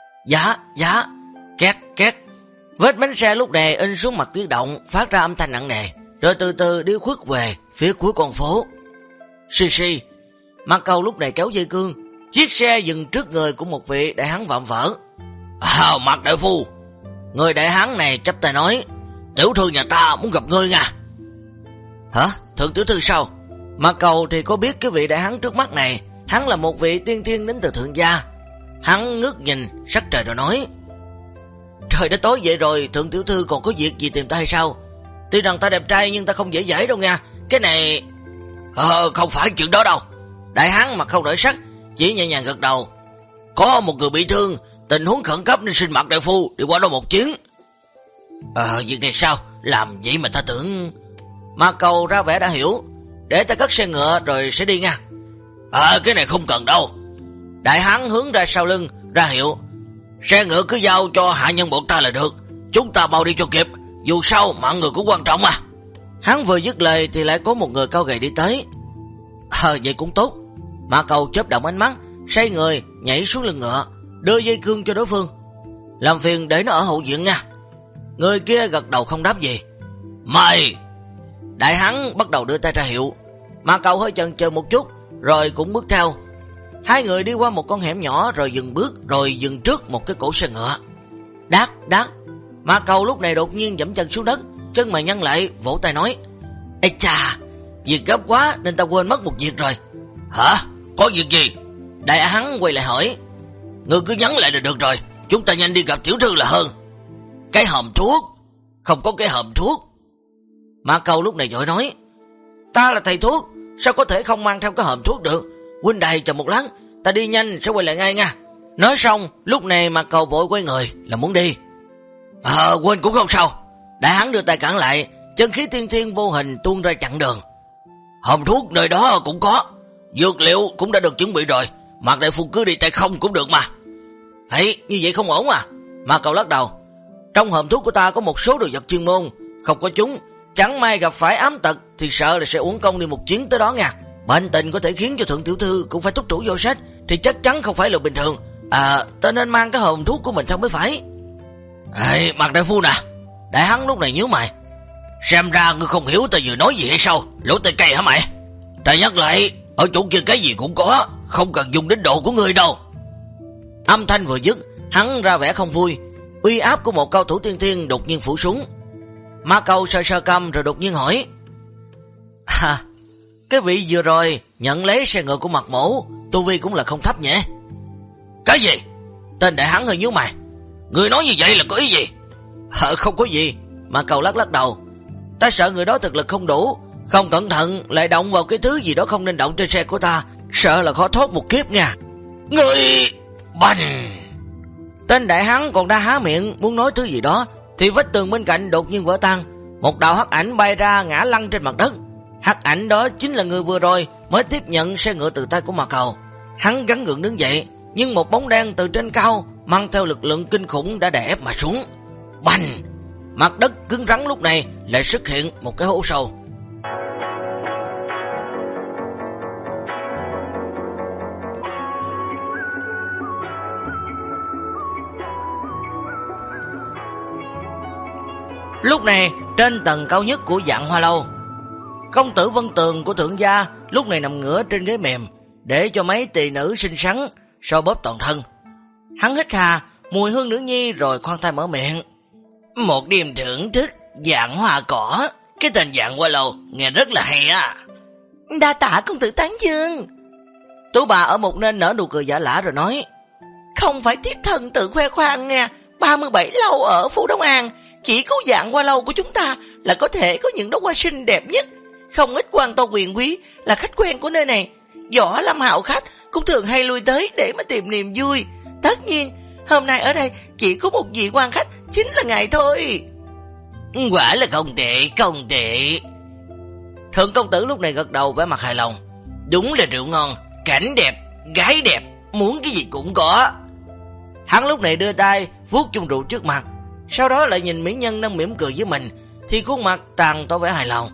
S1: Giá, két. Vết bánh xe lúc này in xuống mặt tuyết động, phát ra âm thanh nặng nề, rồi từ từ đi khuất về phía cuối con phố. Xì. Mạc Cầu lúc này kéo dây cương, chiếc xe dừng trước người của một vị đại hán vạm vỡ. Mạc đại phu. Người đại hán này chắp tay nói, tiểu thư nhà ta muốn gặp ngươi nha. Hả? Thượng tiểu thư sao? Mạc Cầu thì có biết cái vị đại hán trước mắt này, hắn là một vị tiên thiên đến từ thượng gia. Hắn ngước nhìn sắc trời rồi nói, trời đã tối vậy rồi, thượng tiểu thư còn có việc gì tìm ta hay sao? Tuy rằng ta đẹp trai nhưng ta không dễ dãi đâu nha. Cái này... không phải chuyện đó đâu. Đại hán mặt không đổi sắc, chỉ nhẹ nhàng gật đầu. Có một người bị thương, tình huống khẩn cấp nên xin Mạc đại phu đi qua đó một chuyến. Việc này sao? Làm vậy mà ta tưởng... Mạc Cầu ra vẻ đã hiểu, để ta cất xe ngựa rồi sẽ đi nha. Cái này không cần đâu. Đại hán hướng ra sau lưng ra hiệu, xe ngựa cứ giao cho hạ nhân bọn ta là được, chúng ta mau đi cho kịp, dù sao mạng người cũng quan trọng mà. Hắn vừa dứt lời thì lại có một người cao gầy đi tới. Vậy cũng tốt. Mạc Cầu chớp động ánh mắt, xoay người nhảy xuống lưng ngựa, đưa dây cương cho đối phương. Làm phiền để nó ở hậu viện nha. Người kia gật đầu không đáp gì. Mày! Đại hán bắt đầu đưa tay ra hiệu. Mạc Cầu hơi chần chờ một chút rồi cũng bước theo. Hai người đi qua một con hẻm nhỏ rồi dừng bước, rồi dừng trước một cái cổ xe ngựa. Đát. Mã Cầu lúc này đột nhiên giẫm chân xuống đất, chân mày nhăn lại, vỗ tay nói: "Ê chà, việc gấp quá nên ta quên mất một việc rồi." "Hả? Có việc gì?" Đại Hán quay lại hỏi. "Ngươi cứ nhắn lại là được rồi, chúng ta nhanh đi gặp tiểu thư là hơn." "Cái hòm thuốc." "Không có cái hòm thuốc." Mã Cầu lúc này vội nói: "Ta là thầy thuốc, sao có thể không mang theo cái hòm thuốc được? Huynh đài chờ một lát, ta đi nhanh sẽ quay lại ngay nha." Nói xong, lúc này Mã Cầu vội quay người là muốn đi. Quên cũng không sao." Đại Hán đưa tay cản lại, chân khí tiên thiên vô hình tuôn ra chặn đường. "Hòm thuốc nơi đó cũng có, dược liệu cũng đã được chuẩn bị rồi, Mạc đại phu cứ đi tay không cũng được mà." "Ấy, như vậy không ổn à?" Mã Cầu lắc đầu. "Trong hòm thuốc của ta có một số đồ vật chuyên môn, không có chúng, chẳng may gặp phải ám tật thì sợ là sẽ uổng công đi một chuyến tới đó nha. Bệnh tình có thể khiến cho thượng tiểu thư cũng phải túc chủ vô sách, thì chắc chắn không phải là bình thường. Ta nên mang cái hòm thuốc của mình theo mới phải." "Ê, Mạc đại phu nè." Đại Hán lúc này nhíu mày. "Xem ra ngươi không hiểu ta vừa nói gì hay sao? Lỗ tai cây hả mày? Ta nhắc lại, ở chỗ kia cái gì cũng có, không cần dùng đến độ của ngươi đâu." Âm thanh vừa dứt, hắn ra vẻ không vui, uy áp của một cao thủ tiên thiên đột nhiên phủ xuống. Mã Cầu sơ sơ cằm rồi đột nhiên hỏi: "Cái vị vừa rồi nhận lấy xe ngựa của Mạc mỗ, tu vi cũng là không thấp nhỉ?" "Cái gì?" Tên Đại Hán hơi nhíu mày. "Ngươi nói như vậy là có ý gì?" Không có gì." Mã Cầu lắc đầu. "Ta sợ người đó thực lực không đủ, không cẩn thận lại động vào cái thứ gì đó không nên động trên xe của ta, sợ là khó thoát một kiếp nha." "Ngươi..." Bành! Tên Đại Hán còn đang há miệng muốn nói thứ gì đó thì vách tường bên cạnh đột nhiên vỡ tan, một đạo hắc ảnh bay ra ngã lăn trên mặt đất. Hắc ảnh đó chính là người vừa rồi mới tiếp nhận xe ngựa từ tay của Mã Cầu. Hắn gắng gượng đứng dậy, nhưng một bóng đen từ trên cao mang theo lực lượng kinh khủng đã đè ép mà xuống. Bành! Mặt đất cứng rắn lúc này lại xuất hiện một cái hố sâu. Lúc này, trên tầng cao nhất của Vạn Hoa Lâu, công tử Vân Tường của thượng gia lúc này nằm ngửa trên ghế mềm, để cho mấy tỳ nữ xinh xắn so bóp toàn thân. Hắn hít hà mùi hương nữ nhi rồi khoan thai mở miệng: "Một đêm thưởng thức Vạn Hoa Cỏ, cái tên Vạn Hoa Lâu nghe rất là hay á." "Đa tạ công tử tán dương." Tú bà ở một bên nở nụ cười giả lả rồi nói: "Không phải thiếp thân tự khoe khoang nè, 37 lâu ở Phủ Đông An, chỉ có Vạn Hoa Lâu của chúng ta là có thể có những đóa hoa xinh đẹp nhất. Không ít quan to quyền quý là khách quen của nơi này, võ lâm hào khách cũng thường hay lui tới để mà tìm niềm vui. Tất nhiên, hôm nay ở đây chỉ có một vị quan khách, chính là ngài thôi." "Quả là không tệ, không tệ." Thượng công tử lúc này gật đầu vẻ mặt hài lòng. "Đúng là rượu ngon, cảnh đẹp, gái đẹp, muốn cái gì cũng có." Hắn lúc này đưa tay vuốt chung rượu trước mặt, sau đó lại nhìn mỹ nhân đang mỉm cười với mình thì khuôn mặt tàn tỏ vẻ hài lòng.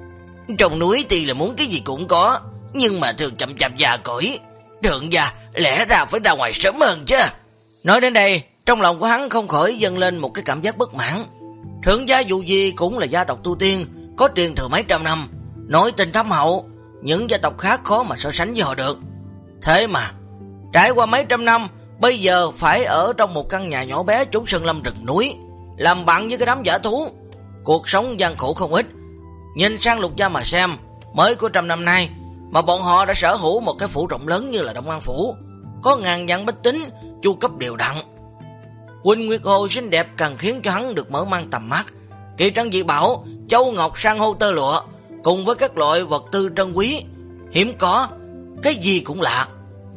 S1: "Trong núi tuy là muốn cái gì cũng có, nhưng mà thường chậm chạp già cỗi, thượng gia lẽ ra phải ra ngoài sớm hơn chứ." Nói đến đây, trong lòng của hắn không khỏi dâng lên một cái cảm giác bất mãn. Thượng gia dù gì cũng là gia tộc tu tiên, có truyền thừa mấy trăm năm, nội tình thâm hậu, những gia tộc khác khó mà so sánh với họ được. Thế mà trải qua mấy trăm năm, bây giờ phải ở trong một căn nhà nhỏ bé trốn sơn lâm rừng núi, làm bạn với cái đám dã thú, cuộc sống gian khổ không ít. Nhìn sang Lục gia mà xem, mới có 100 năm nay mà bọn họ đã sở hữu một cái phủ rộng lớn như là Đông An phủ, có ngàn vạn bách tính, chu cấp đều đặn. Quỳnh Nguyệt Hồ xinh đẹp càng khiến cho hắn được mở mang tầm mắt. Kỳ trân dị bảo, châu ngọc san hô tơ lụa, cùng với các loại vật tư trân quý hiếm có, cái gì cũng lạ.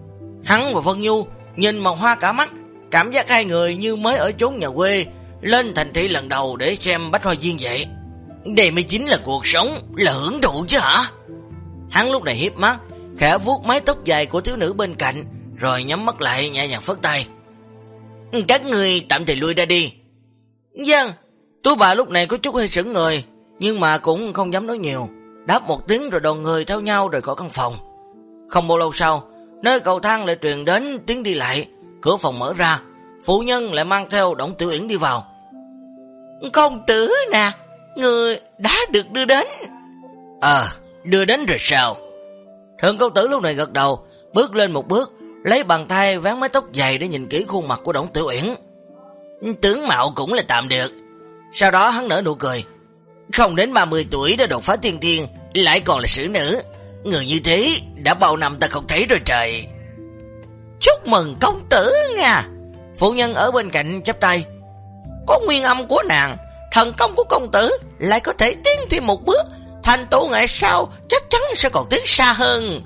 S1: Hắn và Vân Nhu nhìn màu hoa cả mắt, cảm giác hai người như mới ở chốn nhà quê lên thành thị lần đầu để xem bách hoa viên vậy. Đây mới chính là cuộc sống, là hưởng thụ chứ hả? Hắn lúc này hiếp mắt, khẽ vuốt mái tóc dài của thiếu nữ bên cạnh, rồi nhắm mắt lại nhẹ nhàng phất tay: "Các người tạm thời lui ra đi." "Vâng." Tú bà lúc này có chút hơi sững người, nhưng mà cũng không dám nói nhiều, đáp một tiếng rồi đoàn người theo nhau rời khỏi căn phòng. Không bao lâu sau, nơi cầu thang lại truyền đến tiếng đi lại, cửa phòng mở ra, phụ nhân lại mang theo Đổng Tiểu Uyển đi vào. "Công tử nè, người đã được đưa đến." Đưa đến rồi sao?" Thượng công tử lúc này gật đầu, bước lên một bước, lấy bàn tay vén mái tóc dày để nhìn kỹ khuôn mặt của Đổng Tiểu Uyển. Tướng mạo cũng là tạm được. Sau đó hắn nở nụ cười. Không đến 30 tuổi đã đột phá tiên thiên, lại còn là xử nữ. Người như thế đã bao năm ta không thấy rồi trời. Chúc mừng công tử nha. Phụ nhân ở bên cạnh chắp tay. Có nguyên âm của nàng, thần công của công tử lại có thể tiến thêm một bước, thành tựu ngày sau chắc chắn sẽ còn tiến xa hơn.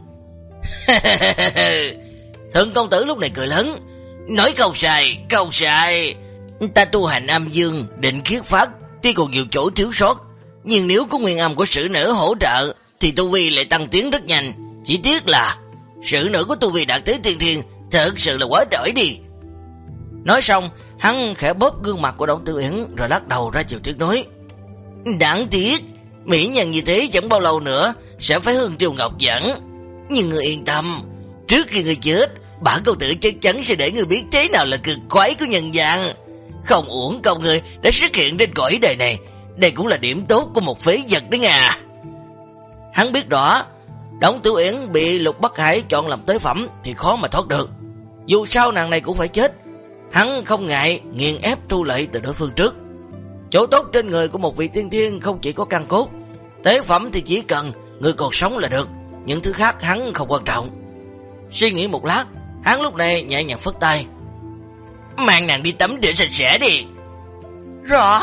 S1: Thượng công tử lúc này cười lớn. Nói không sai. Ta tu hành âm dương, định khiết phát, tuy còn nhiều chỗ thiếu sót, nhưng nếu có nguyên âm của sử nữ hỗ trợ thì tu vi lại tăng tiến rất nhanh. Chỉ tiếc là sử nữ của tu vi đạt tới tiên thiên thật sự là quá đỗi đi. Nói xong, hắn khẽ bóp gương mặt của Đổng Tử Uyển rồi lắc đầu ra chiều tiếc nói. Đáng tiếc, mỹ nhân như thế chẳng bao lâu nữa sẽ phải hương triều ngọc dẫn. Nhưng người yên tâm, trước khi người chết, bản công tử chắc chắn sẽ để người biết thế nào là cực quái của nhân gian. Không uổng công người đã xuất hiện trên cõi đời này, đây cũng là điểm tốt của một phế vật đấy nha. Hắn biết rõ, Đổng Tử Uyển bị Lục Bắc Hải chọn làm tế phẩm thì khó mà thoát được. Dù sao nàng này cũng phải chết, hắn không ngại nghiền ép thu lợi từ đối phương trước. Chỗ tốt trên người của một vị tiên thiên không chỉ có căn cốt, tế phẩm thì chỉ cần người còn sống là được, những thứ khác hắn không quan trọng. Suy nghĩ một lát, hắn lúc này nhẹ nhàng phất tay. Mang nàng đi tắm rửa sạch sẽ đi. Rõ.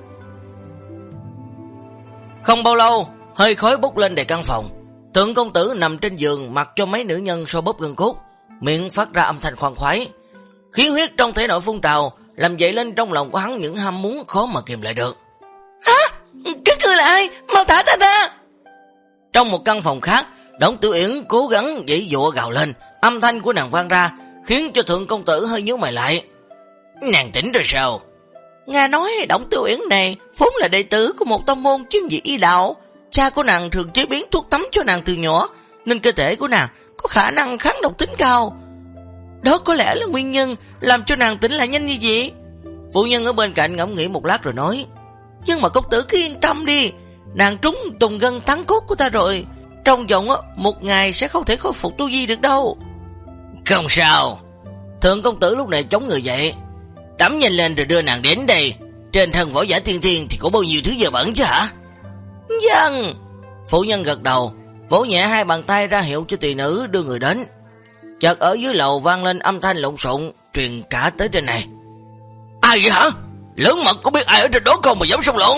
S1: Không bao lâu, hơi khói bốc lên đầy căn phòng. Thượng công tử nằm trên giường, mặc cho mấy nữ nhân so bóp gân cốt, miệng phát ra âm thanh khoan khoái. Khí huyết trong thể nội phun trào, làm dậy lên trong lòng của hắn những ham muốn khó mà kìm lại được. Hả? Các ngươi là ai? Mau thả ta ra. Trong một căn phòng khác, Đổng Tử Uyển cố gắng giãy giụa gào lên, âm thanh của nàng vang ra, khiến cho thượng công tử hơi nhíu mày lại. Nàng tỉnh rồi sao? Nghe nói Đổng Tử Uyển này vốn là đệ tử của một tông môn chuyên về y đạo. Cha của nàng thường chế biến thuốc tắm cho nàng từ nhỏ, nên cơ thể của nàng có khả năng kháng độc tính cao. Đó có lẽ là nguyên nhân làm cho nàng tỉnh lại nhanh như vậy. Phụ nhân ở bên cạnh ngẫm nghĩ một lát rồi nói. Nhưng mà công tử cứ yên tâm đi, nàng trúng tùng gân thắng cốt của ta rồi, trong vòng một ngày sẽ không thể khôi phục tu vi được đâu. Không sao. Thượng công tử lúc này chống người dậy. Tắm nhanh lên rồi đưa nàng đến đây. Trên thân võ giả tiên thiên thì có bao nhiêu thứ dơ bẩn chứ hả? Vâng. Phụ nhân gật đầu, vỗ nhẹ hai bàn tay ra hiệu cho tỳ nữ đưa người đến. Chợt ở dưới lầu vang lên âm thanh lộn xộn, truyền cả tới trên này. Ai vậy hả? Lớn mật có biết ai ở trên đó không mà dám xông lộn?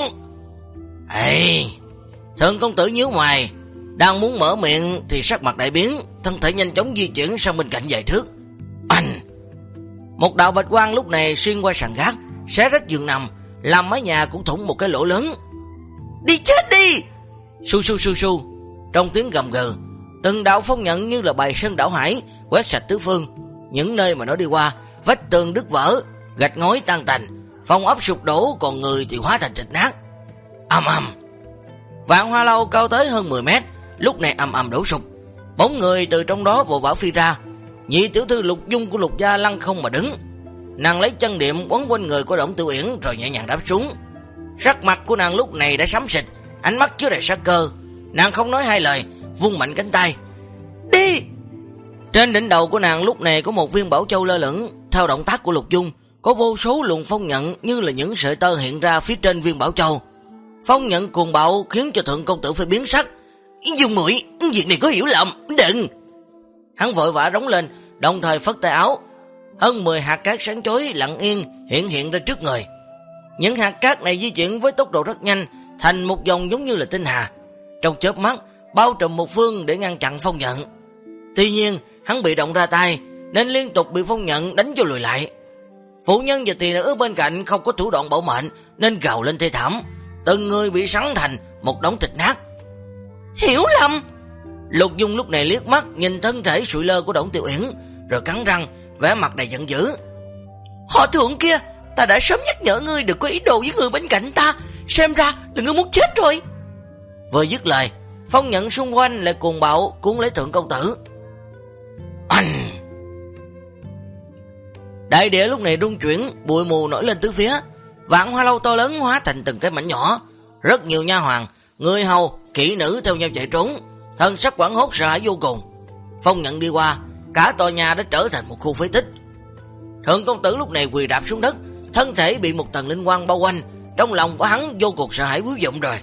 S1: Ê! Thượng công tử nhíu mày, đang muốn mở miệng thì sắc mặt đại biến, thân thể nhanh chóng di chuyển sang bên cạnh vài thước. Anh! Một đạo bạch quang lúc này xuyên qua sàn gác, xé rách giường nằm, làm mái nhà cũng thủng một cái lỗ lớn. Đi chết đi! Su su su su. Trong tiếng gầm gừ, từng đạo phong nhận như là bài sơn đảo hải, quét sạch tứ phương. Những nơi mà nó đi qua, vách tường đứt vỡ, gạch ngói tan tành, phòng ốc sụp đổ, còn người thì hóa thành thịt nát. Ầm ầm. Vạn Hoa Lâu cao tới hơn 10 mét, lúc này ầm ầm đổ sụp. Bóng người từ trong đó vội vã phi ra. Nhị tiểu thư Lục Dung của Lục gia lăn không mà đứng. Nàng lấy chân điểm quấn quanh người của Đổng Tử Uyển rồi nhẹ nhàng đáp xuống. Sắc mặt của nàng lúc này đã xám xịt, ánh mắt chứa đầy sát cơ. Nàng không nói hai lời, vung mạnh cánh tay. Đi! Trên đỉnh đầu của nàng lúc này có một viên bảo châu lơ lửng. Theo động tác của Lục Dung, có vô số luồng phong nhận như là những sợi tơ hiện ra phía trên viên bảo châu. Phong nhận cuồng bạo khiến cho thượng công tử phải biến sắc. Dung muội, việc này có hiểu lầm, đừng! Hắn vội vã rống lên, đồng thời phất tay áo. Hơn 10 hạt cát sáng chói lặng yên hiện ra trước người. Những hạt cát này di chuyển với tốc độ rất nhanh, thành một dòng giống như là tinh hà, trong chớp mắt bao trùm một phương để ngăn chặn phong nhận. Tuy nhiên hắn bị động ra tay nên liên tục bị phong nhận đánh cho lùi lại. Phụ nhân và tỳ nữ bên cạnh không có thủ đoạn bảo mệnh nên gào lên thê thảm, từng người bị sắn thành một đống thịt nát. Hiểu lầm! Lục Dung lúc này liếc mắt nhìn thân thể sụi lơ của Đổng Tiểu Uyển rồi cắn răng, vẻ mặt đầy giận dữ. Họ thượng kia, ta đã sớm nhắc nhở ngươi đừng có ý đồ với người bên cạnh ta, xem ra là ngươi muốn chết rồi. Vừa dứt lời, phong nhận xung quanh lại cuồng bạo cuốn lấy thượng công tử. Anh! Đại địa lúc này rung chuyển, bụi mù nổi lên tứ phía. Vạn Hoa Lâu to lớn hóa thành từng cái mảnh nhỏ. Rất nhiều nha hoàn, người hầu, kỹ nữ theo nhau chạy trốn, thân sắc hoảng hốt sợ hãi vô cùng. Phong nhận đi qua, cả tòa nhà đã trở thành một khu phế tích. Thượng công tử lúc này quỳ đạp xuống đất, thân thể bị một tầng linh quang bao quanh, trong lòng của hắn vô cùng sợ hãi quý vọng rồi.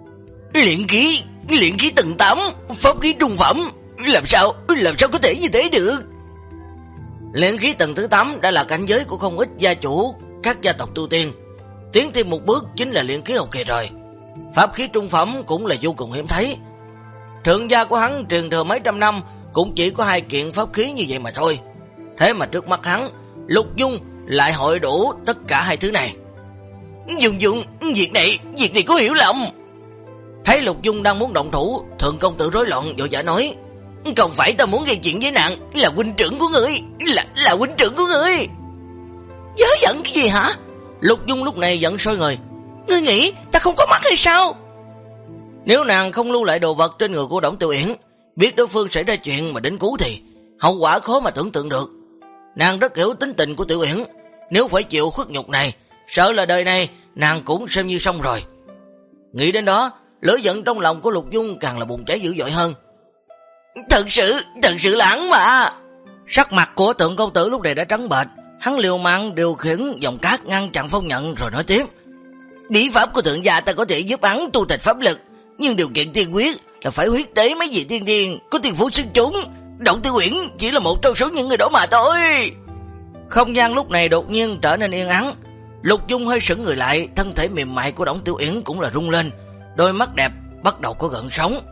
S1: Luyện khí tầng 8, pháp khí trung phẩm, làm sao có thể như thế được? Luyện khí tầng thứ 8 đã là cảnh giới của không ít gia chủ các gia tộc tu tiên, tiến thêm một bước chính là luyện khí hậu kỳ rồi. Pháp khí trung phẩm cũng là vô cùng hiếm thấy. Thượng gia của hắn truyền thừa mấy trăm năm cũng chỉ có 2 kiện pháp khí như vậy mà thôi. Thế mà trước mắt hắn, Lục Dung lại hội đủ tất cả 2 thứ này. Dung, việc này có hiểu lầm. Thấy Lục Dung đang muốn động thủ, Thượng công tử rối loạn vội vã nói: không phải ta muốn gây chuyện với nàng, là huynh trưởng của ngươi, là huynh trưởng của ngươi. Dớ giận cái gì hả? Lục Dung lúc này giận sôi người. Ngươi nghĩ ta không có mắt hay sao? Nếu nàng không lưu lại đồ vật trên người của Đổng Tiểu Uyển, biết đối phương xảy ra chuyện mà đến cứu thì hậu quả khó mà tưởng tượng được. Nàng rất hiểu tính tình của Tiểu Uyển, nếu phải chịu khuất nhục này, sợ là đời này nàng cũng xem như xong rồi. Nghĩ đến đó, lửa giận trong lòng của Lục Dung càng là bùng cháy dữ dội hơn. Thật sự là hắn mà. Sắc mặt của Thượng công tử lúc này đã trắng bệch, hắn liều mạng điều khiển dòng cát ngăn chặn phong nhận rồi nói tiếp: bí pháp của thượng gia ta có thể giúp hắn tu thành pháp lực, nhưng điều kiện tiên quyết là phải huyết tế mấy vị tiên điên có tiền phú sức chúng. Đổng Tiểu Uyển chỉ là một trong số những người đó mà thôi. Không gian lúc này đột nhiên trở nên yên ắng. Lục Dung hơi sững người lại, thân thể mềm mại của Đổng Tiểu Uyển cũng là rung lên, đôi mắt đẹp bắt đầu có gợn sóng.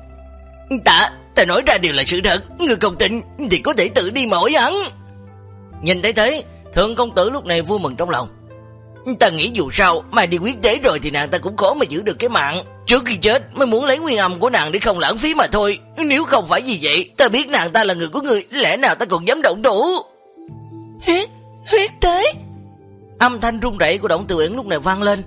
S1: Ta nói ra điều là sự thật, người không tin thì có thể tự đi mỏi hắn. Nhìn thấy thế, Thượng công tử lúc này vui mừng trong lòng. Ta nghĩ dù sao mai đi quyết tế rồi thì nàng ta cũng khó mà giữ được cái mạng. Trước khi chết mới muốn lấy nguyên âm của nàng để không lãng phí mà thôi. Nếu không phải như vậy, ta biết nàng ta là người của ngươi, lẽ nào ta còn dám động thủ? Huyết tế? Âm thanh rung rẩy của Đổng Tiểu Uyển lúc này vang lên.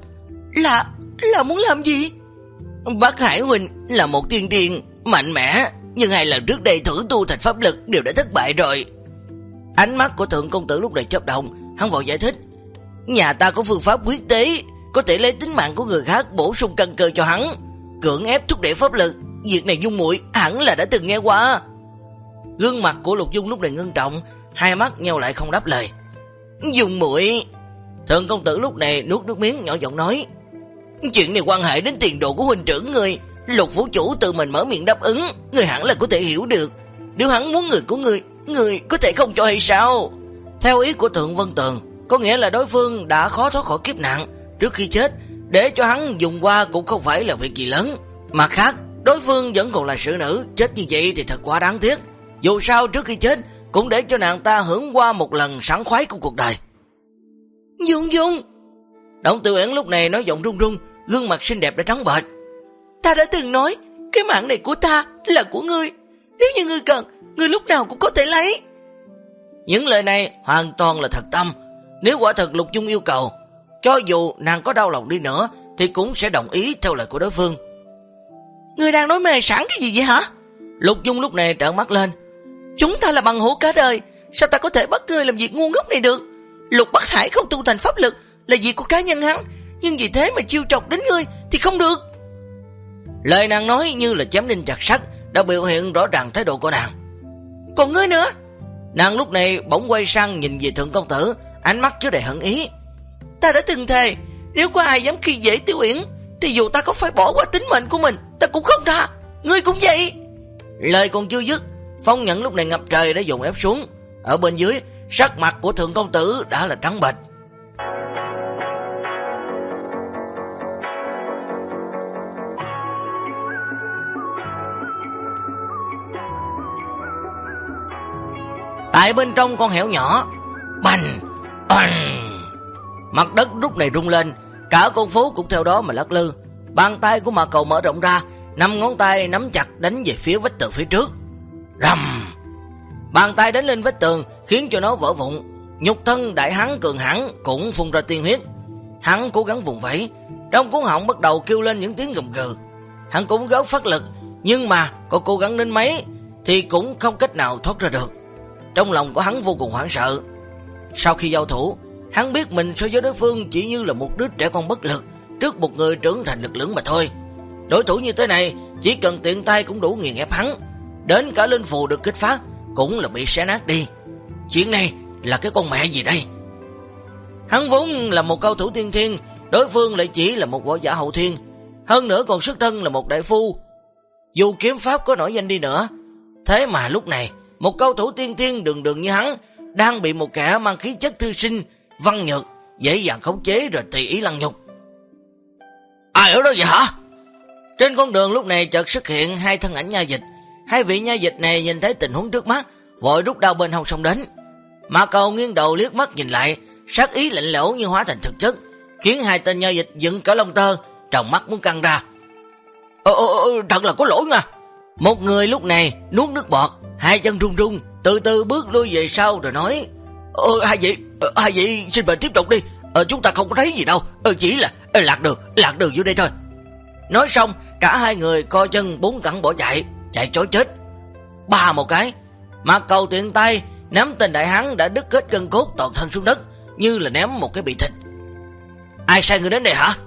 S1: Là muốn làm gì? Bác Hải huynh là một tiên điên mạnh mẽ, nhưng 2 lần trước đây thử tu thành pháp lực đều đã thất bại rồi. Ánh mắt của Thượng công tử lúc này chớp động, hắn vội giải thích: nhà ta có phương pháp quyết tế, có thể lấy tính mạng của người khác bổ sung căn cơ cho hắn, cưỡng ép thúc đẩy pháp lực. Việc này Dung muội hẳn là đã từng nghe qua. Gương mặt của Lục Dung lúc này ngưng trọng, 2 mắt nheo lại không đáp lời. Dung muội. Thượng công tử lúc này nuốt nước miếng nhỏ giọng nói: chuyện này quan hệ đến tiền đồ của huynh trưởng ngươi, Lục phủ chủ tự mình mở miệng đáp ứng, ngươi hẳn là có thể hiểu được. Nếu hắn muốn người của ngươi có thể không cho hay sao? Theo ý của Thượng Vân Tường, có nghĩa là đối phương đã khó thoát khỏi kiếp nạn, trước khi chết để cho hắn dùng qua cũng không phải là việc gì lớn. Mặt khác, đối phương vẫn còn là xử nữ, chết như vậy thì thật quá đáng tiếc. Dù sao trước khi chết cũng để cho nàng ta hưởng qua một lần sảng khoái của cuộc đời. Dung. Đổng Tiểu Uyển lúc này nói giọng run run, gương mặt xinh đẹp đã trắng bệch. Ta đã từng nói, cái mạng này của ta là của ngươi, nếu như ngươi cần, ngươi lúc nào cũng có thể lấy. Những lời này hoàn toàn là thật tâm. Nếu quả thật Lục Dung yêu cầu, cho dù nàng có đau lòng đi nữa thì cũng sẽ đồng ý theo lời của đối phương. Ngươi đang nói mê sảng cái gì vậy hả? Lục Dung lúc này trợn mắt lên. Chúng ta là bằng hữu cả đời, sao ta có thể bắt ngươi làm việc ngu ngốc này được? Lục Bắc Hải không tu thành pháp lực là việc của cá nhân hắn, nhưng vì thế mà chiêu chọc đến ngươi thì không được. Lời nàng nói như là chém đinh chặt sắt, đã biểu hiện rõ ràng thái độ của nàng. Còn ngươi nữa? Nàng lúc này bỗng quay sang nhìn về Thượng công tử, ánh mắt chứa đầy hận ý. Ta đã từng thề, nếu có ai dám khi dễ Tiểu Uyển thì dù ta có phải bỏ qua tính mệnh của mình, ta cũng không tha. Ngươi cũng vậy. Lời còn chưa dứt, phong nhận lúc này ngập trời đã dồn ép xuống. Ở bên dưới, sắc mặt của Thượng công tử đã là trắng bệch. Tại bên trong con hẻo nhỏ, bành, oanh, mặt đất lúc này rung lên, cả con phố cũng theo đó mà lắc lư. Bàn tay của Mạc Cầu mở rộng ra, 5 ngón tay nắm chặt đánh về phía vách tường phía trước. Rầm! Bàn tay đánh lên vách tường khiến cho nó vỡ vụn. Nhục thân đại hán cường hãn cũng phun ra tiên huyết. Hắn cố gắng vùng vẫy, trong cuống họng bắt đầu kêu lên những tiếng gầm gừ. Hắn cũng gắng phát lực, nhưng mà có cố gắng đến mấy thì cũng không cách nào thoát ra được. Trong lòng của hắn vô cùng hoảng sợ. Sau khi giao thủ, hắn biết mình so với đối phương chỉ như là một đứa trẻ con bất lực trước một người trưởng thành lực lưỡng mà thôi. Đối thủ như thế này chỉ cần tiện tay cũng đủ nghiền ép hắn, đến cả linh phù được kích phát cũng là bị xé nát đi. Chuyện này là cái con mẹ gì đây? Hắn vốn là một cao thủ tiên thiên, đối phương lại chỉ là một võ giả hậu thiên, hơn nữa còn xuất thân là một đại phu. Dù kiếm pháp có nổi danh đi nữa, thế mà lúc này một cao thủ tiên thiên đường đường như hắn đang bị một kẻ mang khí chất thư sinh, văn nhược, dễ dàng khống chế rồi tùy ý lăng nhục. Ai ở đó vậy hả? Trên con đường lúc này chợt xuất hiện hai thân ảnh nha dịch. Hai vị nha dịch này nhìn thấy tình huống trước mắt, vội rút đao bên hông xông đến. Mã Cầu nghiêng đầu liếc mắt nhìn lại, sát ý lạnh lẽo như hóa thành thực chất, khiến hai tên nha dịch dựng cả lông tơ, tròng mắt muốn căng ra. Thật là có lỗi nha. Một người lúc này nuốt nước bọt, hai chân run run, từ từ bước lui về sau rồi nói: hai vị xin mời tiếp tục đi, chúng ta không có thấy gì đâu, chỉ là lạc đường vô đây thôi. Nói xong, cả hai người co chân bốn cẳng bỏ chạy chối chết. Ba một cái, Mã Cầu tiện tay ném tên đại hán đã đứt hết gân cốt toàn thân xuống đất, như là ném một cái bị thịt. Ai sai người đến đây hả?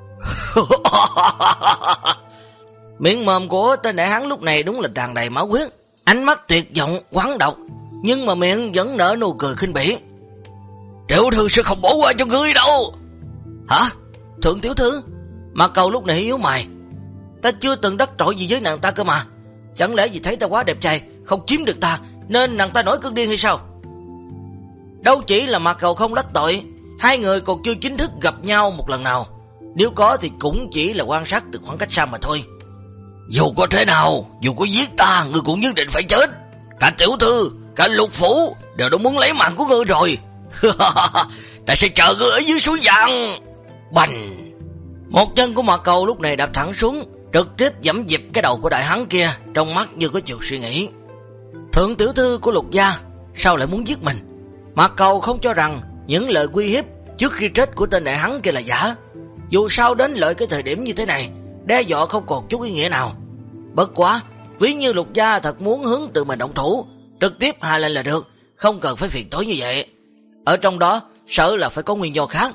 S1: Miệng mồm của tên đại hán lúc này đúng là tràn đầy máu huyết, ánh mắt tuyệt vọng quán độc, nhưng mà miệng vẫn nở nụ cười khinh bỉ. Tiểu thư sẽ không bỏ qua cho ngươi đâu. Hả? Thượng tiểu thư? Mã Cầu lúc này nhíu mày. Ta chưa từng đắc tội gì với nàng ta cơ mà. Chẳng lẽ vì thấy ta quá đẹp trai, không chiếm được ta, nên nàng ta nổi cơn điên hay sao? Đâu chỉ là Mã Cầu không đắc tội, hai người còn chưa chính thức gặp nhau một lần nào. Nếu có thì cũng chỉ là quan sát từ khoảng cách xa mà thôi. Dù có thế nào, dù có giết ta, ngươi cũng nhất định phải chết. Cả tiểu thư, cả Lục phủ đều đã muốn lấy mạng của ngươi rồi. Ta sẽ chờ ngươi ở dưới suối vàng. Bành! Một chân của Mã Cầu lúc này đạp thẳng xuống, trực tiếp giẫm dịp cái đầu của đại hán kia, trong mắt như có chiều suy nghĩ. Thượng tiểu thư của Lục gia sao lại muốn giết mình? Mã Cầu không cho rằng những lời uy hiếp trước khi chết của tên đại hán kia là giả. Dù sao đến lợi cái thời điểm như thế này, đe dọa không còn chút ý nghĩa nào. Bất quá, ví như Lục gia thật muốn hướng tự mình động thủ, trực tiếp hạ lệnh là được, không cần phải phiền tối như vậy. Ở trong đó sợ là phải có nguyên do khác.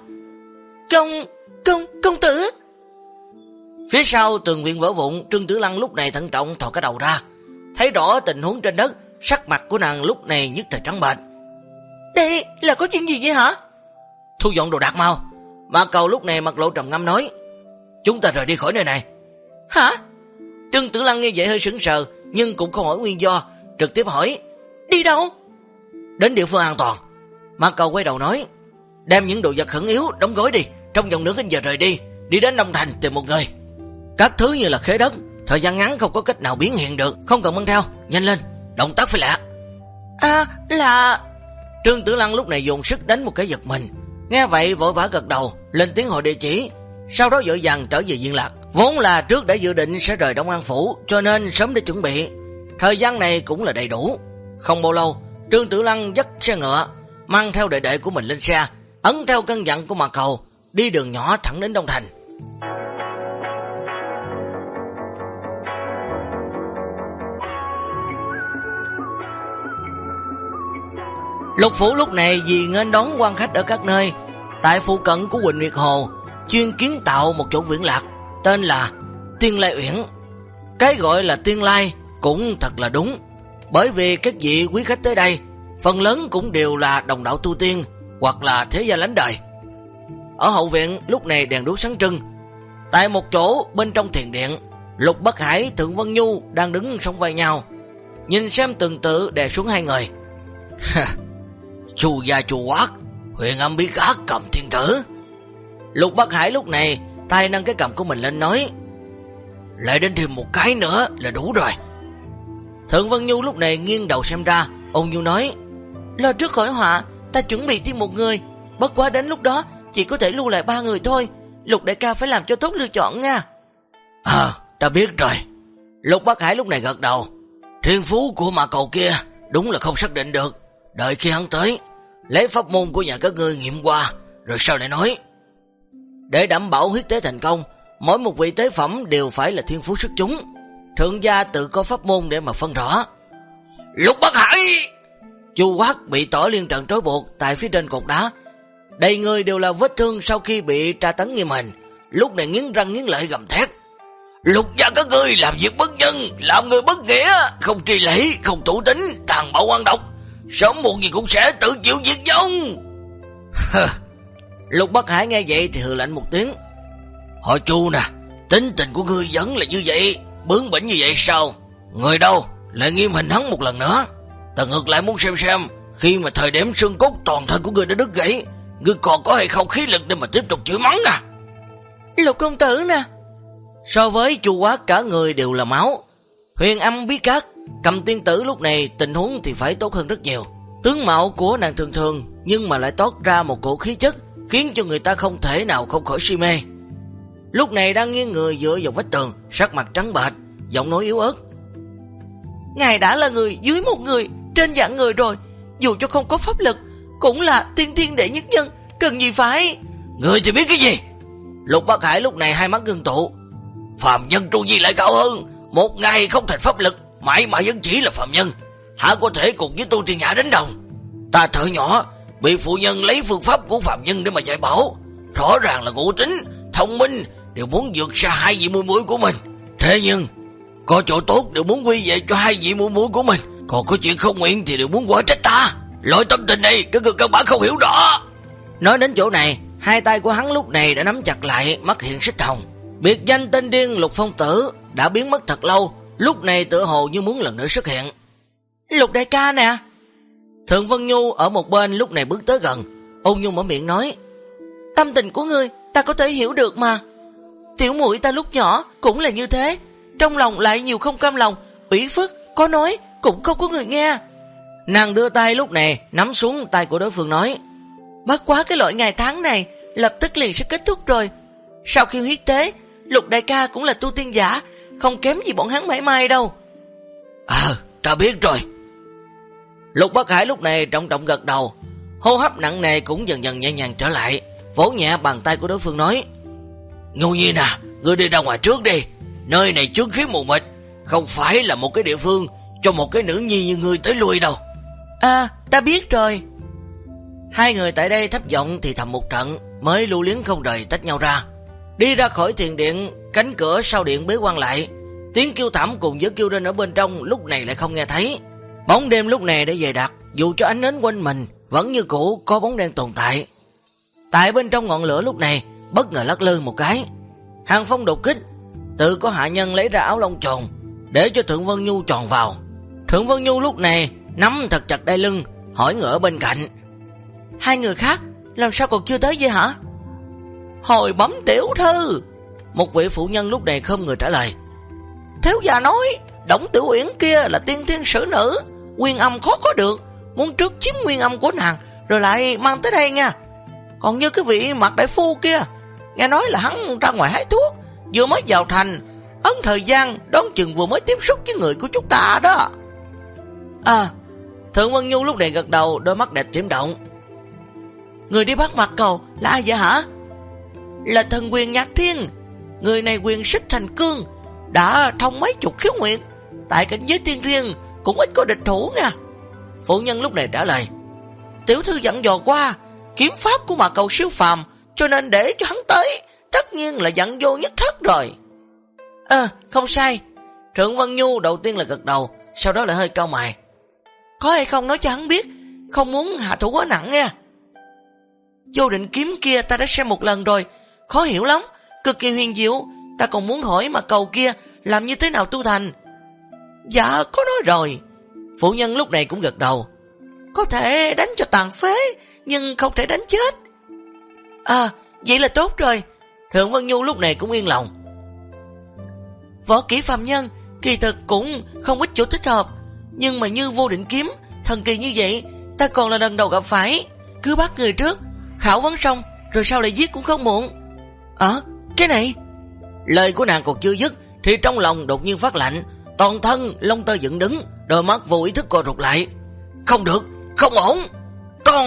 S1: Công tử. Phía sau tường viện vỡ vụn, Trương Tử Lăng lúc này thận trọng thò cái đầu ra, thấy rõ tình huống trên đất, sắc mặt của nàng lúc này nhất thời trắng bệch. Đây là có chuyện gì vậy hả? Thu dọn đồ đạc mau. Mã Cầu lúc này mặt lộ trầm ngâm nói: chúng ta rời đi khỏi nơi này. Hả? Trương Tử Lăng nghe vậy hơi sững sờ, nhưng cũng không hỏi nguyên do, trực tiếp hỏi: đi đâu? Đến địa phương an toàn. Mã Cầu quay đầu nói: đem những đồ vật khẩn yếu đóng gói đi, trong vòng nửa canh giờ rời đi đến Đông Thành tìm một người. Các thứ như là khế đất, thời gian ngắn không có cách nào biến hiện được, không cần mang theo, nhanh lên, động tác phải lạ. Là... Trương Tử Lăng lúc này dùng sức đánh một cái giật mình, nghe vậy vội vã gật đầu, lên tiếng hỏi địa chỉ, sau đó vội vàng trở về Diên Lạc. Vốn là trước đã dự định sẽ rời Đông An Phủ, cho nên sớm để chuẩn bị, thời gian này cũng là đầy đủ. Không bao lâu, Trương Tử Lăng dắt xe ngựa, mang theo đệ đệ của mình lên xe, ấn theo căn dặn của Mã Cầu, đi đường nhỏ thẳng đến Đông Thành. Lục phủ lúc này vì nghênh đón quan khách ở các nơi, tại phụ cận của Quỳnh Nguyệt Hồ chuyên kiến tạo một chỗ viễn lạc tên là Tiên Lai Uyển. Cái gọi là Tiên Lai cũng thật là đúng, bởi vì các vị quý khách tới đây phần lớn cũng đều là đồng đạo tu tiên hoặc là thế gia lánh đời. Ở hậu viện lúc này đèn đuốc sáng trưng. Tại một chỗ bên trong thiền điện, Lục Bắc Hải, Thượng Vân Nhu đang đứng song vai nhau, nhìn xem từng tự đè xuống hai người. Chu gia Chu Quát, Huyền Âm Bí Các cầm thiên tử. Lục Bắc Hải lúc này tay nâng cái cầm của mình lên nói: lại đến thêm một cái nữa là đủ rồi. Thượng Vân Nhu lúc này nghiêng đầu xem ra, ôn nhu nói: lo trước khỏi họa, ta chuẩn bị thêm một người, bất quá đến lúc đó chỉ có thể lưu lại 3 người thôi. Lục đại ca phải làm cho tốt lựa chọn nha. Ta biết rồi. Lục Bắc Hải lúc này gật đầu. Thiên phú của Mã Cầu kia đúng là không xác định được, đợi khi hắn tới, lấy pháp môn của nhà các ngươi nghiệm qua, rồi sau này nói. Để đảm bảo huyết tế thành công, mỗi một vị tế phẩm đều phải là thiên phú xuất chúng. Thượng gia tự có pháp môn để mà phân rõ. Lục Bắc Hải! Chu Quát bị Tỏ Liên Trận trói buộc tại phía trên cột đá, đầy người đều là vết thương sau khi bị tra tấn nghiêm hình, lúc này nghiến răng nghiến lợi gầm thét: Lục gia các ngươi làm việc bất nhân, làm người bất nghĩa, không tri lễ, không thủ tín, tàn bạo oan độc, sớm muộn gì cũng sẽ tự chịu diệt vong. Lục Bắc Hải nghe vậy thì hừ lạnh một tiếng. Họ Chu nè, tính tình của ngươi vẫn là như vậy, bướng bỉnh như vậy sao? Người đâu, lại nghiêm hình hắn một lần nữa. Ta ngược lại muốn xem khi mà thời điểm xương cốt toàn thân của ngươi đã đứt gãy, ngươi còn có hay không khí lực để mà tiếp tục chửi mắng à? Lục công tử nè. So với Chu Quát cả người đều là máu, Huyền Âm Bí Các, Cầm Tiên Tử lúc này tình huống thì phải tốt hơn rất nhiều. Tướng mạo của nàng thường thường nhưng mà lại toát ra một cổ khí chất khiến cho người ta không thể nào không khỏi si mê. Lúc này đang nghiêng người dựa vào vách tường, sắc mặt trắng bệch, giọng nói yếu ớt. Ngài đã là người dưới một người, trên vạn người rồi, dù cho không có pháp lực cũng là tiên thiên đệ nhất nhân, cần gì phải... Người thì biết cái gì? Lục Bắc Hải lúc này hai mắt ngưng tụ. Phàm nhân tu vi lại cao hơn, một ngày không thành pháp lực, mãi mãi vẫn chỉ là phàm nhân, hả có thể cùng với tu thiên hạ đánh đồng? Ta thở nhỏ bị phụ nhân lấy phương pháp của phàm nhân để mà dạy bảo, rõ ràng là ngũ tính, thông minh đều muốn vượt xa hai vị muội muội của mình. Thế nhưng có chỗ tốt đều muốn quy về cho hai vị muội muội của mình, còn có chuyện không nguyện thì đều muốn quở trách ta. Loại tâm tình này các người căn bản không hiểu rõ. Nói đến chỗ này, hai tay của hắn lúc này đã nắm chặt lại, mắt hiện xích hồng. Biệt danh tên điên Lục Phong Tử đã biến mất thật lâu, lúc này tựa hồ như muốn lần nữa xuất hiện. Lục đại ca nè. Thượng Vân Nhu ở một bên lúc này bước tới gần, ôn nhu mở miệng nói. Tâm tình của ngươi ta có thể hiểu được mà. Tiểu muội ta lúc nhỏ cũng là như thế, trong lòng lại nhiều không cam lòng, ủy phức, có nói cũng không có người nghe. Nàng đưa tay lúc này nắm xuống tay của đối phương nói. Bất quá cái loại ngày tháng này lập tức liền sẽ kết thúc rồi. Sau khi huyết tế, Lục đại ca cũng là tu tiên giả, không kém gì bọn hắn mãi mai đâu. Ta biết rồi. Lục Bắc Hải lúc này trọng trọng gật đầu, hô hấp nặng nề cũng dần dần nhẹ nhàng trở lại, vỗ nhẹ bàn tay của đối phương nói. Nhu Nhi nè, ngươi đi ra ngoài trước đi, nơi này chướng khí mù mịt, không phải là một cái địa phương cho một cái nữ nhi như ngươi tới lui đâu. Ta biết rồi. Hai người tại đây thấp giọng thì thầm một trận, mới lưu luyến không rời tách nhau ra. Đi ra khỏi thiền điện, cánh cửa sau điện bế quan lại, tiếng kêu thảm cùng với kêu rên ở bên trong lúc này lại không nghe thấy. Bóng đêm lúc này đã dày đặc, dù cho ánh nến quanh mình vẫn như cũ có bóng đen tồn tại. Tại bên trong ngọn lửa lúc này bất ngờ lắc lư một cái, hàng phong đột kích, tự có hạ nhân lấy ra áo lông trồn để cho Thượng Vân Nhu tròn vào. Thượng Vân Nhu lúc này nắm thật chặt đai lưng, hỏi người ở bên cạnh. Hai người khác làm sao còn chưa tới vậy hả? Hồi bấm tiểu thư. Một vị phụ nhân lúc này không người trả lời. Thiếu gia nói Đổng Tiểu Uyển kia là tiên thiên sử nữ, nguyên âm khó có được, muốn trước chiếm nguyên âm của nàng rồi lại mang tới đây nha. Còn như cái vị Mạc đại phu kia, nghe nói là hắn ra ngoài hái thuốc, vừa mới vào thành, ấn thời gian đón chừng vừa mới tiếp xúc với người của chúng ta đó. Thượng Vân Nhu lúc này gật đầu, đôi mắt đẹp chuyển động. Người đi bắt Mặt Cầu là ai vậy hả? Là thần quyền Nhạc Thiên. Người này quyền xích thành cương, đã thông mấy chục khiếu nguyệt, tại cảnh giới tiên riêng cũng ít có địch thủ nha. Phụ nhân lúc này trả lời. Tiểu thư dặn dò qua, kiếm pháp của Mặt Cầu siêu phàm, cho nên để cho hắn tới, tất nhiên là dặn vô nhất thất rồi. Không sai. Thượng Vân Nhu đầu tiên là gật đầu, sau đó lại hơi cau mày. Có hay không nói cho hắn biết, không muốn hạ thủ quá nặng nha. Vô định kiếm kia ta đã xem một lần rồi, khó hiểu lắm, cực kỳ huyền diệu. Ta còn muốn hỏi Mặt Cầu kia làm như thế nào tu thành. Dạ có nói rồi. Phụ nhân lúc này cũng gật đầu. Có thể đánh cho tàn phế, nhưng không thể đánh chết. Vậy là tốt rồi. Thượng Vân Nhu lúc này cũng yên lòng. Võ kỹ phàm nhân kỳ thực cũng không ít chỗ thích hợp, nhưng mà như vô định kiếm thần kỳ như vậy ta còn là lần đầu gặp phải. Cứ bắt người trước, khảo vấn xong rồi sau lại giết cũng không muộn. Cái này. Lời của nàng còn chưa dứt thì trong lòng đột nhiên phát lạnh, toàn thân lông tơ dựng đứng, đôi mắt vô ý thức co rụt lại. Không được, không ổn. Con.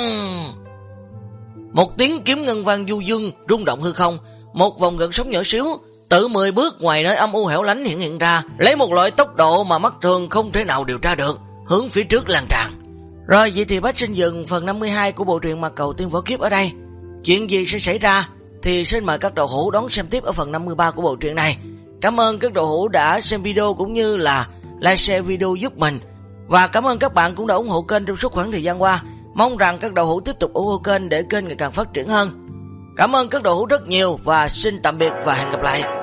S1: Một tiếng kiếm ngân vang du dương rung động hư không, một vòng gợn sóng nhỏ xíu tự 10 bước ngoài nơi âm u hẻo lánh hiện ra, lấy một loại tốc độ mà mắt thường không thể nào điều tra được, hướng phía trước lan tràn. Rồi vậy thì Bách Sinh dừng phần 52 của bộ truyện Mặt Cầu Tiên Võ Kiếp ở đây. Chuyện gì sẽ xảy ra thì xin mời các đầu hữu đón xem tiếp ở phần 53 của bộ truyện này. Cảm ơn các đầu hữu đã xem video cũng như là like share video giúp mình. Và cảm ơn các bạn cũng đã ủng hộ kênh trong suốt khoảng thời gian qua. Mong rằng các đầu hữu tiếp tục ủng hộ kênh để kênh ngày càng phát triển hơn. Cảm ơn các đồ hữu rất nhiều và xin tạm biệt và hẹn gặp lại.